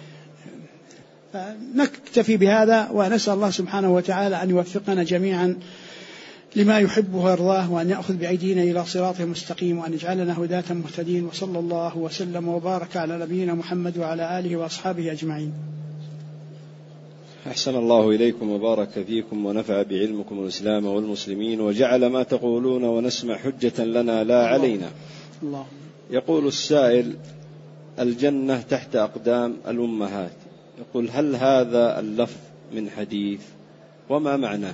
A: نكتفي بهذا، ونسأل الله سبحانه وتعالى أن يوفقنا جميعا لما يحبه ويرضاه، وأن يأخذ بأيدينا إلى صراطه المستقيم، وأن يجعلنا هداة مهتدين. وصلى الله وسلم وبارك على نبينا محمد وعلى آله وأصحابه أجمعين.
B: أحسن الله إليكم وبارك فيكم ونفع بعلمكم الإسلام والمسلمين، وجعل ما تقولون ونسمع حجة لنا لا علينا.
A: الله.
B: يقول السائل: الجنة تحت أقدام الأمهات. يقول: هل هذا اللفظ من حديث؟ وما معناه؟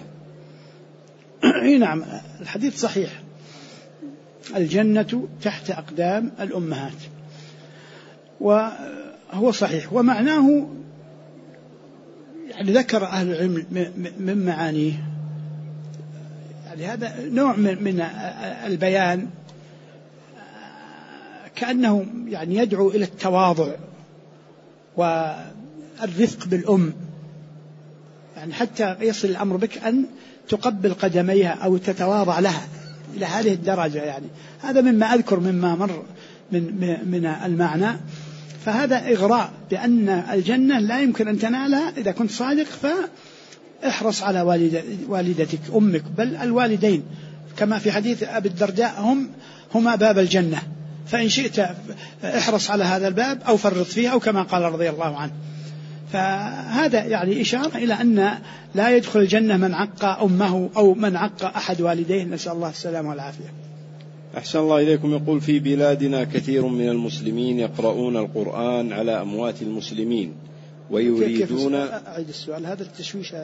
A: نعم، الحديث صحيح، الجنة تحت أقدام الأمهات، وهو صحيح. ومعناه يعني ذكر أهل العلم من معانيه، يعني هذا نوع من البيان، كأنه يعني يدعو إلى التواضع والرفق بالأم، يعني حتى يصل الأمر بك أن تقبل قدميها أو تتواضع لها إلى هذه الدرجة. يعني هذا مما أذكر مما مر من المعنى. فهذا إغراء بأن الجنة لا يمكن أن تنالها إذا كنت صادق، فاحرص على والدتك أمك، بل الوالدين، كما في حديث أبي الدرداء: هما باب الجنة، فإن شئت احرص على هذا الباب أو فرط فيه، أو كما قال رضي الله عنه. فهذا يعني إشارة إلى أن لا يدخل الجنة من عق أمه أو من عق أحد والديه، نسأل الله السلامة والعافية.
B: أحسن الله إليكم. يقول: في بلادنا كثير من المسلمين يقرؤون القرآن على أموات المسلمين ويريدون.
A: أعيد السؤال، هذا التشويش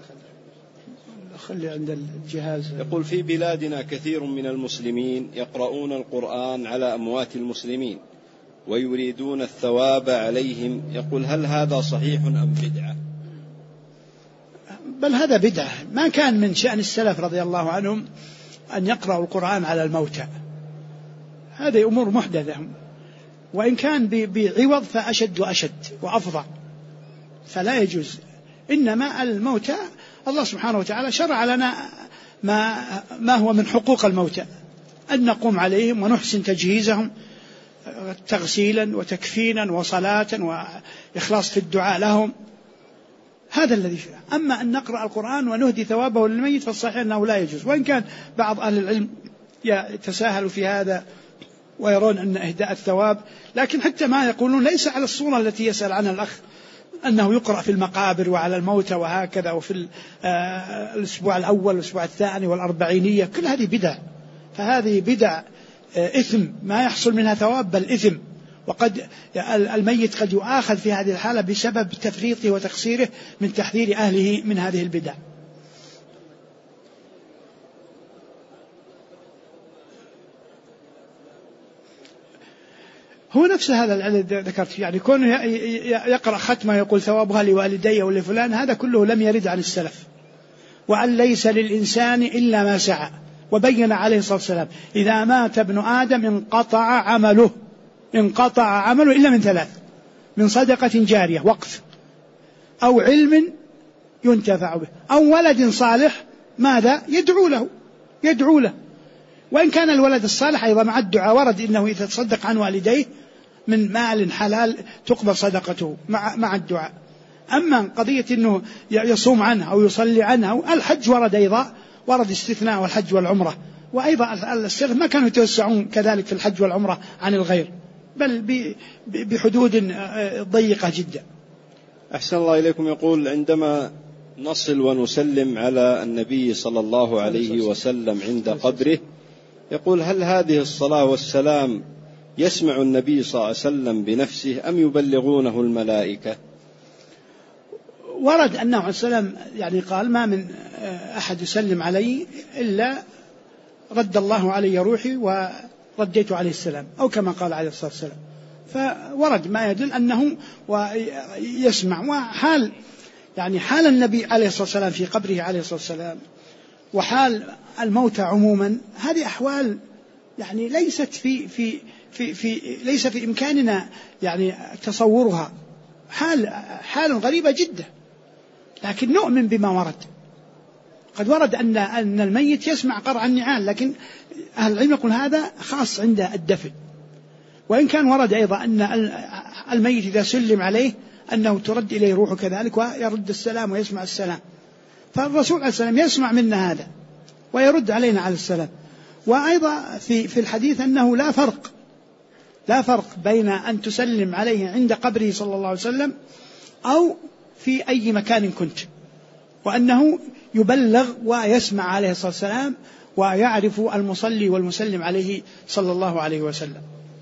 A: خلي عند الجهاز.
B: يقول: في بلادنا كثير من المسلمين يقرؤون القرآن على أموات المسلمين ويريدون الثواب عليهم. يقول: هل هذا صحيح أم بدعة؟
A: بل هذا بدعة. ما كان من شأن السلف رضي الله عنهم أن يقرأوا القرآن على الموتى، هذه أمور محدثة، وإن كان بعوض فأشد وأشد وأفظع، فلا يجوز. إنما الموتى الله سبحانه وتعالى شرع لنا ما هو من حقوق الموتى، أن نقوم عليهم ونحسن تجهيزهم تغسيلا وتكفينا وصلاة وإخلاص في الدعاء لهم، هذا الذي شرع. أما أن نقرأ القرآن ونهدي ثوابه للميت فالصحيح أنه لا يجوز، وإن كان بعض أهل العلم يتساهلوا في هذا ويرون أن إهداء الثواب، لكن حتى ما يقولون ليس على الصورة التي يسأل عنها الأخ، أنه يقرأ في المقابر وعلى الموتى وهكذا، وفي الأسبوع الأول والأسبوع الثاني والأربعينية، كل هذه بدع. فهذه بدع إثم ما يحصل منها ثواب بل إثم، وقد الميت قد يؤاخذ في هذه الحالة بسبب تفريطه وتقصيره من تحذير أهله من هذه البدع. هو نفس هذا الذي ذكرت، يعني كونه يقرأ ختمة يقول ثوابها لوالدي أو لفلان، هذا كله لم يرد عن السلف. وأن ليس للإنسان إلا ما سعى، وبين عليه الصلاة والسلام إذا مات ابن آدم انقطع عمله إلا من ثلاث: من صدقة جارية وقف، أو علم ينتفع به، أو ولد صالح ماذا يدعو له. وإن كان الولد الصالح أيضا مع الدعاء، ورد إنه إذا تصدق عن والديه من مال حلال تقبل صدقته مع الدعاء. أما قضية أنه يصوم عنه أو يصلي عنه أو الحج، ورد أيضا، ورد استثناء والحج والعمرة، وأيضا السلف ما كانوا يتوسعون كذلك في الحج والعمرة عن الغير، بل بحدود ضيقة جدا.
B: أحسن الله إليكم. يقول: عندما نصل ونسلم على النبي صلى الله عليه وسلم عند قبره، يقول: هل هذه الصلاة والسلام يسمع النبي صلى الله عليه وسلم بنفسه أم يبلغونه الملائكة؟
A: ورد أنه عليه السلام يعني قال: ما من أحد يسلم علي إلا رد الله علي روحي ورديت عليه السلام، أو كما قال عليه الصلاة والسلام. فورد ما يدل أنه يسمع. وحال يعني حال النبي عليه الصلاة والسلام في قبره عليه الصلاة والسلام وحال الموتى عموما، هذه أحوال يعني ليس في إمكاننا يعني تصورها، حال غريبة جدا، لكن نؤمن بما ورد. قد ورد أن الميت يسمع قرع النعال، لكن أهل العلم يقول هذا خاص عند الدفن. وإن كان ورد أيضا أن الميت إذا سلم عليه أنه ترد إليه روحه كذلك ويرد السلام ويسمع السلام، فالرسول عليه السلام يسمع منا هذا ويرد علينا عليه السلام. وأيضا في الحديث أنه لا فرق بين أن تسلم عليه عند قبره صلى الله عليه وسلم أو في أي مكان كنت، وأنه يبلغ ويسمع عليه الصلاة والسلام ويعرف المصلي والمسلم عليه صلى الله عليه وسلم.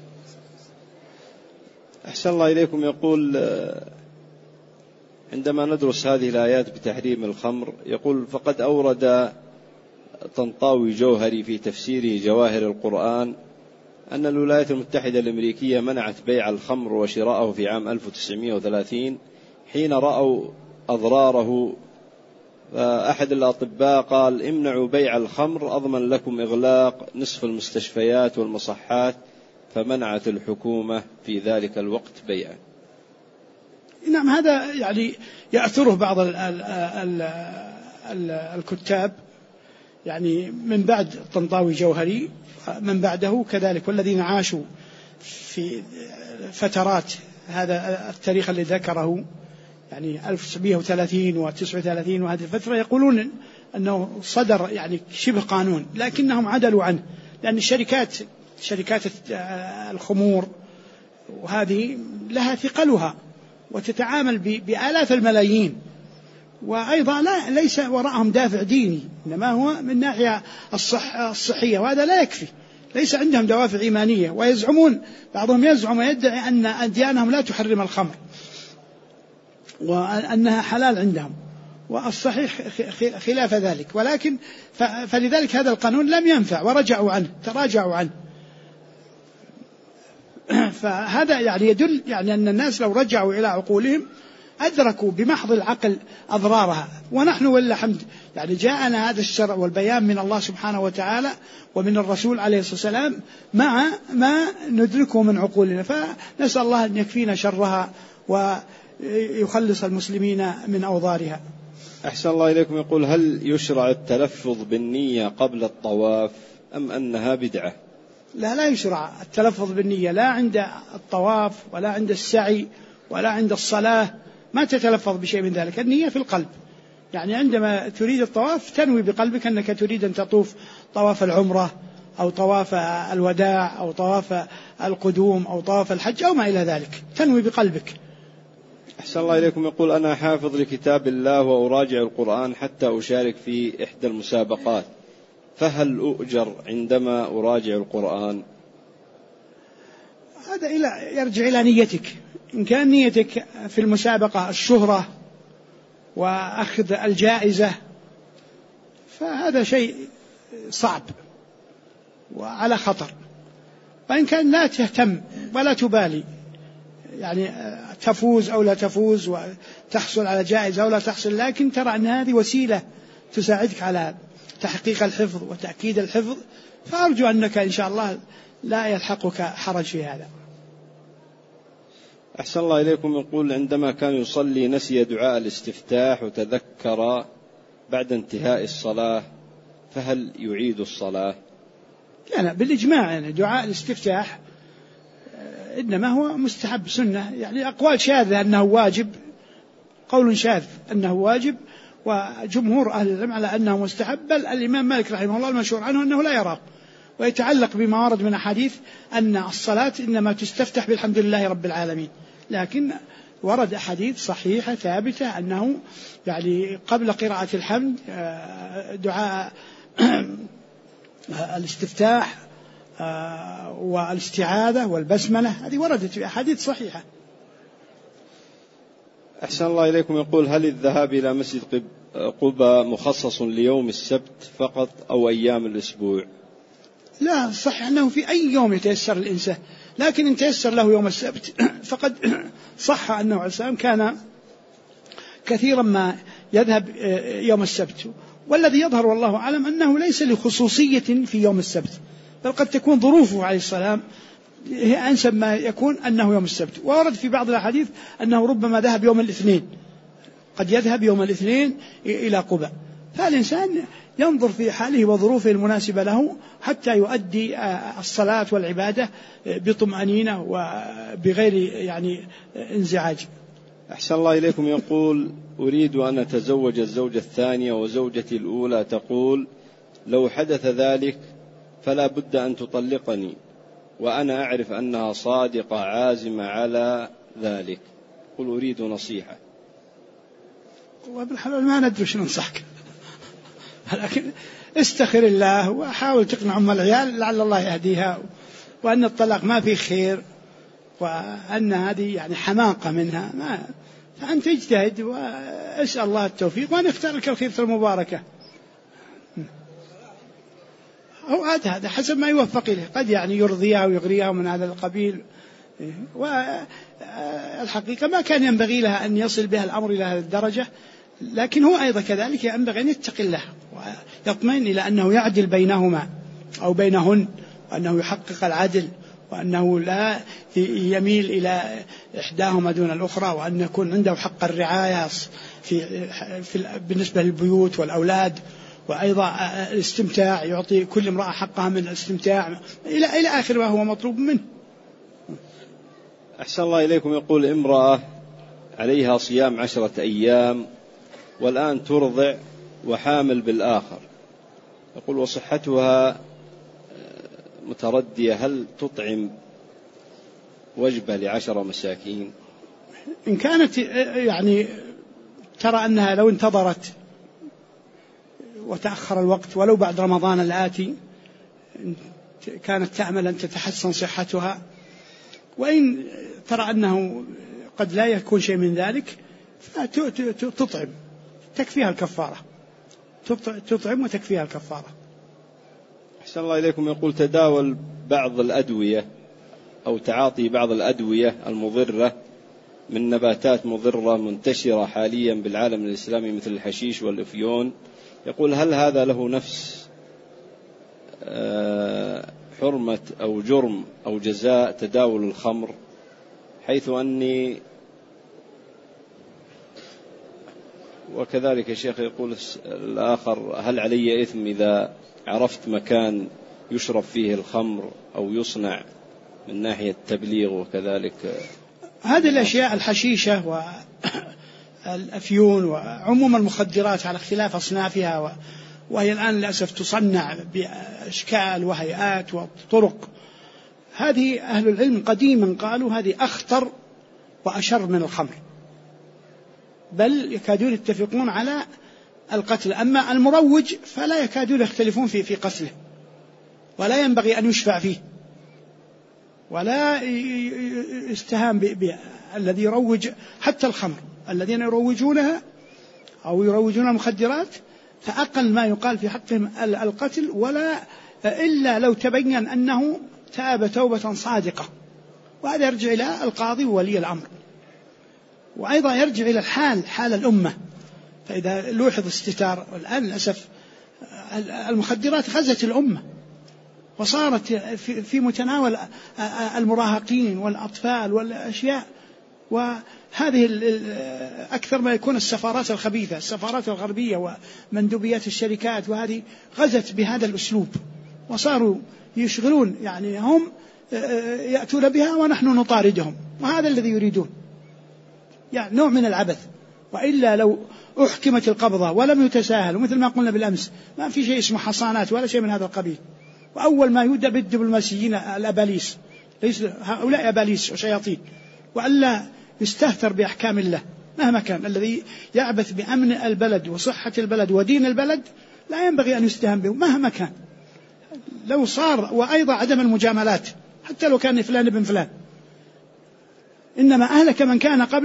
B: أحسن الله إليكم. يقول: عندما ندرس هذه الآيات بتحريم الخمر، يقول: فقد أورد طنطاوي جوهري في تفسيره جواهر القرآن أن الولايات المتحدة الأمريكية منعت بيع الخمر وشراءه في عام 1930 حين رأوا أضراره. فأحد الأطباء قال: امنعوا بيع الخمر أضمن لكم إغلاق نصف المستشفيات والمصحات، فمنعت الحكومة في ذلك الوقت بيعه.
A: نعم، هذا يعني يأثره بعض الكتاب يعني من بعد طنطاوي جوهري من بعده كذلك، والذين عاشوا في فترات هذا التاريخ الذي ذكره يعني 1930 و39 وهذه الفترة، يقولون أنه صدر يعني شبه قانون، لكنهم عدلوا عنه، لأن شركات الخمور وهذه لها ثقلها وتتعامل بآلاف الملايين، وأيضا ليس وراءهم دافع ديني، إنما هو من ناحية الصحية، وهذا لا يكفي. ليس عندهم دوافع إيمانية، ويزعمون بعضهم يزعم ويدعي أن أديانهم لا تحرم الخمر وأنها حلال عندهم، والصحيح خلاف ذلك. ولكن فلذلك هذا القانون لم ينفع تراجعوا عنه. فهذا يعني يدل يعني أن الناس لو رجعوا إلى عقولهم أدركوا بمحض العقل أضرارها، ونحن ولله الحمد يعني جاءنا هذا الشرع والبيان من الله سبحانه وتعالى ومن الرسول عليه الصلاة والسلام مع ما ندركه من عقولنا، فنسأل الله أن يكفينا شرها ويخلص المسلمين من أوضارها.
B: أحسن الله إليكم. يقول: هل يشرع التلفظ بالنية قبل الطواف أم أنها بدعة؟
A: لا يشرع التلفظ بالنية، لا عند الطواف ولا عند السعي ولا عند الصلاة، ما تتلفظ بشيء من ذلك. النية في القلب، يعني عندما تريد الطواف تنوي بقلبك أنك تريد أن تطوف طواف العمرة أو طواف الوداع أو طواف القدوم أو طواف الحج أو ما إلى ذلك، تنوي بقلبك.
B: أحسن الله إليكم. يقول: أنا حافظ لكتاب الله وأراجع القرآن حتى أشارك في إحدى المسابقات، فهل أؤجر عندما أراجع القرآن؟
A: هذا يرجع إلى نيتك. إن كان نيتك في المسابقة الشهرة وأخذ الجائزة فهذا شيء صعب وعلى خطر، وإن كان لا تهتم ولا تبالي، يعني تفوز أو لا تفوز وتحصل على جائزة أو لا تحصل، لكن ترى أن هذه وسيلة تساعدك على تحقيق الحفظ وتأكيد الحفظ، فأرجو أنك إن شاء الله لا يلحقك حرج في هذا.
B: أحسن الله إليكم. يقول: عندما كان يصلي نسي دعاء الاستفتاح وتذكر بعد انتهاء الصلاة، فهل يعيد الصلاة؟
A: لا بالإجماع يعني دعاء الاستفتاح إنما هو مستحب سنة، يعني أقوال شاذة أنه واجب، قول شاذ أنه واجب، وجمهور أهل العلم على أنه مستحب، بل الإمام مالك رحمه الله المشهور عنه أنه لا يراه، ويتعلق بما ورد من أحاديث أن الصلاة إنما تستفتح بالحمد لله رب العالمين، لكن ورد أحاديث صحيحة ثابتة أنه يعني قبل قراءة الحمد دعاء الاستفتاح والاستعاذة والبسملة، هذه وردت في أحاديث صحيحة.
B: أحسن الله إليكم. يقول: هل الذهاب إلى مسجد قباء مخصص ليوم السبت فقط أو أيام الأسبوع؟
A: لا، صح أنه في أي يوم يتيسر الإنسان، لكن إن تيسر له يوم السبت فقد صح أنه عليه السلام كان كثيرا ما يذهب يوم السبت، والذي يظهر والله أعلم أنه ليس لخصوصية في يوم السبت، بل قد تكون ظروفه عليه السلام هي أنسب ما يكون أنه يوم السبت. وورد في بعض الأحاديث أنه ربما ذهب يوم الاثنين، قد يذهب يوم الاثنين إلى قباء، فالإنسان ينظر في حاله وظروفه المناسبة له حتى يؤدي الصلاة والعبادة بطمأنينة وبغير يعني انزعاج.
B: أحسن الله إليكم. يقول: أريد أن أتزوج الزوجة الثانية وزوجتي الأولى تقول لو حدث ذلك فلا بد أن تطلقني، وأنا أعرف أنها صادقة عازمة على ذلك، قل أريد نصيحة.
A: وبالحلال ما ندري شو ننصحك، لكن استخر الله وحاول تقنع أم العيال لعل الله يهديها، وأن الطلاق ما فيه خير، وأن هذه يعني حماقة منها، فأنت اجتهد واسأل الله التوفيق وأن يختار لك الخيرة المباركة. أو هذا حسب ما يوفق إليه، قد يعني يرضيها ويغريها من هذا القبيل، والحقيقة ما كان ينبغي لها أن يصل بها الأمر إلى هذه الدرجة، لكن هو أيضا كذلك ينبغي أن يتقي الله ويطمئن إلى أنه يعدل بينهما أو بينهن، وأنه يحقق العدل، وأنه لا يميل إلى إحداهما دون الأخرى، وأن يكون عنده حق الرعاية بالنسبة للبيوت والأولاد، وأيضا الاستمتاع، يعطي كل امرأة حقها من الاستمتاع إلى آخر ما هو مطلوب منه.
B: أحسن الله إليكم. يقول: امرأة عليها صيام 10 أيام والآن ترضع وحامل بالآخر، يقول وصحتها متردية، هل تطعم وجبة ل10 مساكين؟
A: إن كانت يعني ترى أنها لو انتظرت وتأخر الوقت ولو بعد رمضان الآتي كانت تأمل أن تتحسن صحتها، وإن ترى أنه قد لا يكون شيء من ذلك فتطعم، تكفيها الكفارة، تطعم وتكفيها الكفارة.
B: أحسن الله إليكم. يقول: تداول بعض الأدوية أو تعاطي بعض الأدوية المضرة من نباتات مضرة منتشرة حاليا بالعالم الإسلامي مثل الحشيش والإفيون. يقول هل هذا له نفس حرمة أو جرم أو جزاء تداول الخمر، حيث أني وكذلك الشيخ يقول الآخر هل علي إثم إذا عرفت مكان يشرب فيه الخمر أو يصنع من ناحية التبليغ وكذلك؟
A: هذه الأشياء الحشيشة والأفيون وعموم المخدرات على اختلاف أصنافها، وهي الآن للأسف تصنع بأشكال وهيئات وطرق، هذه أهل العلم قديما قالوا هذه أخطر وأشر من الخمر، بل يكادون يتفقون على القتل. أما المروج فلا يكادون يختلفون في قتله، ولا ينبغي أن يشفع فيه، ولا يستهان الذي يروج حتى الخمر. الذين يروجونها أو يروجون المخدرات فأقل ما يقال في حقهم القتل، ولا إلا لو تبين أنه تاب توبة صادقة، وهذا يرجع إلى القاضي وولي الأمر، وأيضا يرجع إلى حال الأمة. فإذا لوحظ استتار، والآن للأسف المخدرات غزت الأمة وصارت في متناول المراهقين والأطفال والأشياء، وهذه أكثر ما يكون السفارات الخبيثة، السفارات الغربية ومندوبيات الشركات، وهذه غزت بهذا الأسلوب، وصاروا يشغلون يعني هم يأتون بها ونحن نطاردهم، وهذا الذي يريدون، يعني نوع من العبث. وإلا لو أحكمت القبضة ولم يتساهل، ومثل ما قلنا بالأمس ما في شيء اسمه حصانات ولا شيء من هذا القبيل، وأول ما يبدأ بالدبلوماسيين الأباليس، ليس هؤلاء أباليس وشياطين، وألا يستهتر بأحكام الله مهما كان. الذي يعبث بأمن البلد وصحة البلد ودين البلد لا ينبغي أن يستهان به مهما كان، لو صار. وأيضا عدم المجاملات حتى لو كان فلان ابن فلان، إنما أهلك من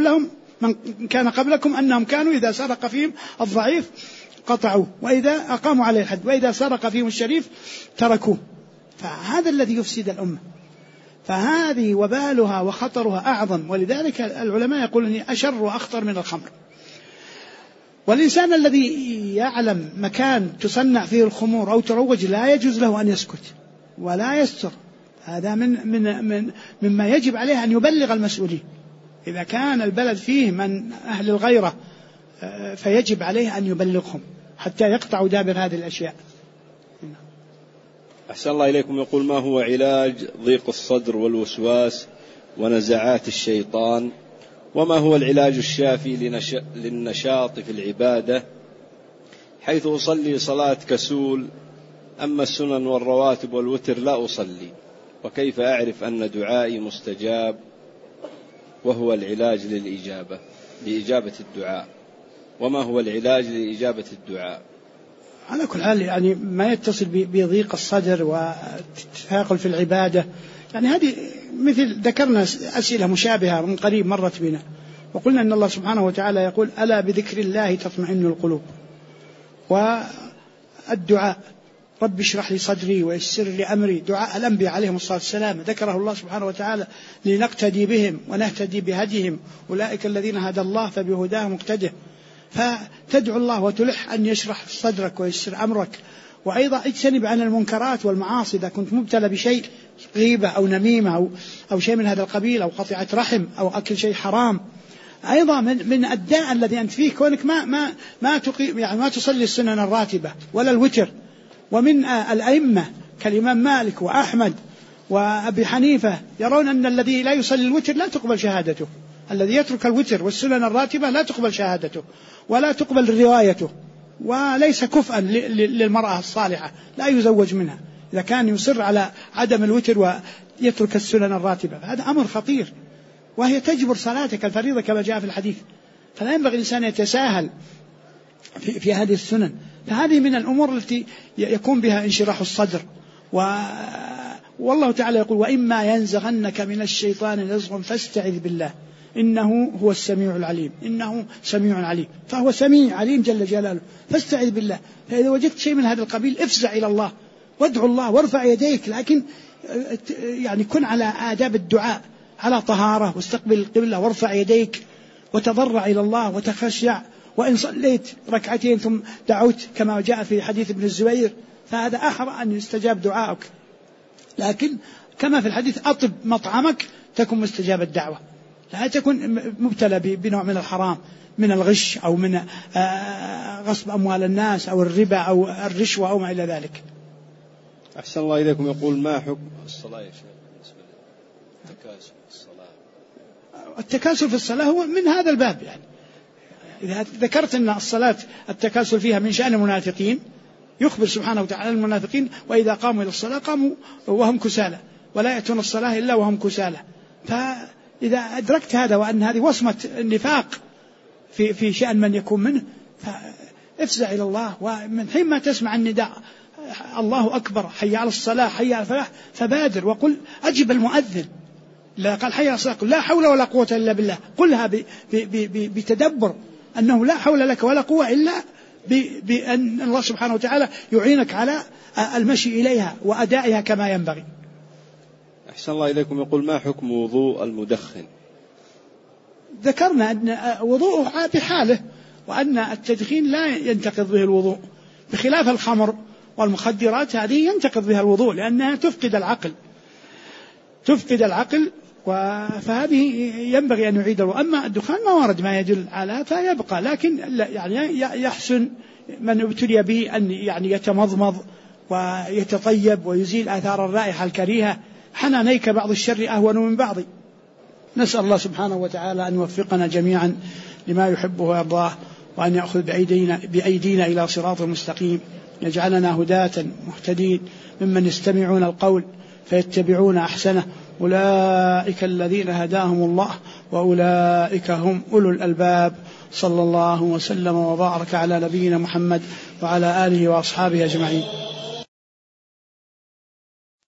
A: كان قبلكم أنهم كانوا إذا سرق فيهم الضعيف قطعوه، وإذا أقاموا عليه الحد، وإذا سرق فيهم الشريف تركوه. فهذا الذي يفسد الأمة، فهذه وبالها وخطرها أعظم. ولذلك العلماء يقولون أشر وأخطر من الخمر. والإنسان الذي يعلم مكان تصنع فيه الخمور أو تروج لا يجوز له أن يسكت ولا يستر، هذا مما يجب عليه أن يبلغ المسؤولين. إذا كان البلد فيه من أهل الغيرة فيجب عليه أن يبلغهم حتى يقطعوا دابر هذه الأشياء.
B: أحسن الله إليكم. يقول ما هو علاج ضيق الصدر والوسواس ونزعات الشيطان، وما هو العلاج الشافي للنشاط في العبادة، حيث أصلي صلاة كسول، أما السنن والرواتب والوتر لا أصلي، وكيف أعرف أن دعائي مستجاب، وهو العلاج لإجابة الدعاء، وما هو العلاج لإجابة الدعاء؟
A: على كل حال يعني ما يتصل بضيق الصدر والتثاقل في العبادة، يعني هذه مثل ذكرنا أسئلة مشابهة من قريب مرت بنا، وقلنا أن الله سبحانه وتعالى يقول ألا بذكر الله تطمئن القلوب. والدعاء رب اشرح لي صدري ويسر لي أمري، دعاء الأنبياء عليهم الصلاة والسلام ذكره الله سبحانه وتعالى لنقتدي بهم ونهتدي بهديهم، أولئك الذين هدى الله فبهداه مقتده. فتدعو الله وتلح أن يشرح صدرك ويسر أمرك. وأيضا اجتنب عن المنكرات والمعاصي، إذا كنت مبتلى بشيء غيبة أو نميمة أو شيء من هذا القبيل أو قطيعة رحم أو أكل شيء حرام. أيضا من الداء الذي أنت فيه كونك ما تصلي السنن الراتبة ولا الوتر. ومن الأئمة كالإمام مالك وأحمد وأبي حنيفة يرون أن الذي لا يصلي الوتر لا تقبل شهادته، الذي يترك الوتر والسنن الراتبة لا تقبل شهادته ولا تقبل روايته، وليس كفءا للمرأة الصالحة، لا يزوج منها إذا كان يصر على عدم الوتر ويترك السنن الراتبة. هذا أمر خطير، وهي تجبر صلاتك الفريضة كما جاء في الحديث. فلا ينبغي الإنسان يتساهل في هذه السنن. فهذه من الأمور التي يكون بها انشراح الصدر. والله تعالى يقول وإما ينزغنك من الشيطان نزغ فاستعذ بالله إنه هو السميع العليم، إنه سميع عليم، فهو سميع عليم جل جلاله، فاستعذ بالله. فإذا وجدت شيء من هذا القبيل افزع إلى الله وادعو الله وارفع يديك، لكن يعني كن على آداب الدعاء، على طهارة، واستقبل القبلة، وارفع يديك وتضرع إلى الله وتخشع. وإن صليت ركعتين ثم دعوت كما جاء في حديث ابن الزبير فهذا أحرى أن يستجاب دعائك. لكن كما في الحديث أطب مطعمك تكون مستجاب الدعوة، لا تكون مبتلى بنوع من الحرام، من الغش أو من غصب أموال الناس أو الربا أو الرشوة أو ما إلى ذلك.
B: أحسن الله إليكم. يقول ما حكم الصلاة يا شيخ بالنسبة للتكاسل في الصلاة؟
A: التكاسل في الصلاة هو من هذا الباب، يعني إذا ذكرت أن الصلاة التكاسل فيها من شأن المنافقين، يخبر سبحانه وتعالى المنافقين وإذا قاموا إلى الصلاة قاموا وهم كسالى ولا يأتون الصلاة إلا وهم كسالى. فإذا أدركت هذا وأن هذه وصمة النفاق في شأن من يكون منه، فافزع إلى الله، ومن حين ما تسمع النداء الله أكبر حي على الصلاة حي على الفلاح فبادر وقل أجب المؤذن. لا قال حي على الصلاة قل لا حول ولا قوة إلا بالله، قلها بتدبر أنه لا حول لك ولا قوة إلا بأن الله سبحانه وتعالى يعينك على المشي إليها وأدائها كما ينبغي.
B: أحسن الله إليكم. يقول ما حكم وضوء المدخن؟
A: ذكرنا أن وضوءه بحاله، وأن التدخين لا ينتقض به الوضوء، بخلاف الخمر والمخدرات هذه ينتقض بها الوضوء لأنها تفقد العقل فهذه ينبغي أن يعيد الوضوء. أما الدخان ما ورد ما يدل على فيبقى، لكن يعني يحسن من ابتلي به أن يعني يتمضمض ويتطيب ويزيل آثار الرائحة الكريهة. حنانيك بعض الشر أهون من بعض. نسأل الله سبحانه وتعالى أن يوفقنا جميعا لما يحبه ويرضاه، وأن يأخذ بأيدينا إلى صراط مستقيم، يجعلنا هداة مهتدين ممن يستمعون القول فيتبعون أحسنه. أولئك الذين هداهم الله وأولئك هم أولو الألباب. صلى الله وسلم وبارك على نبينا محمد وعلى آله وأصحابه أجمعين.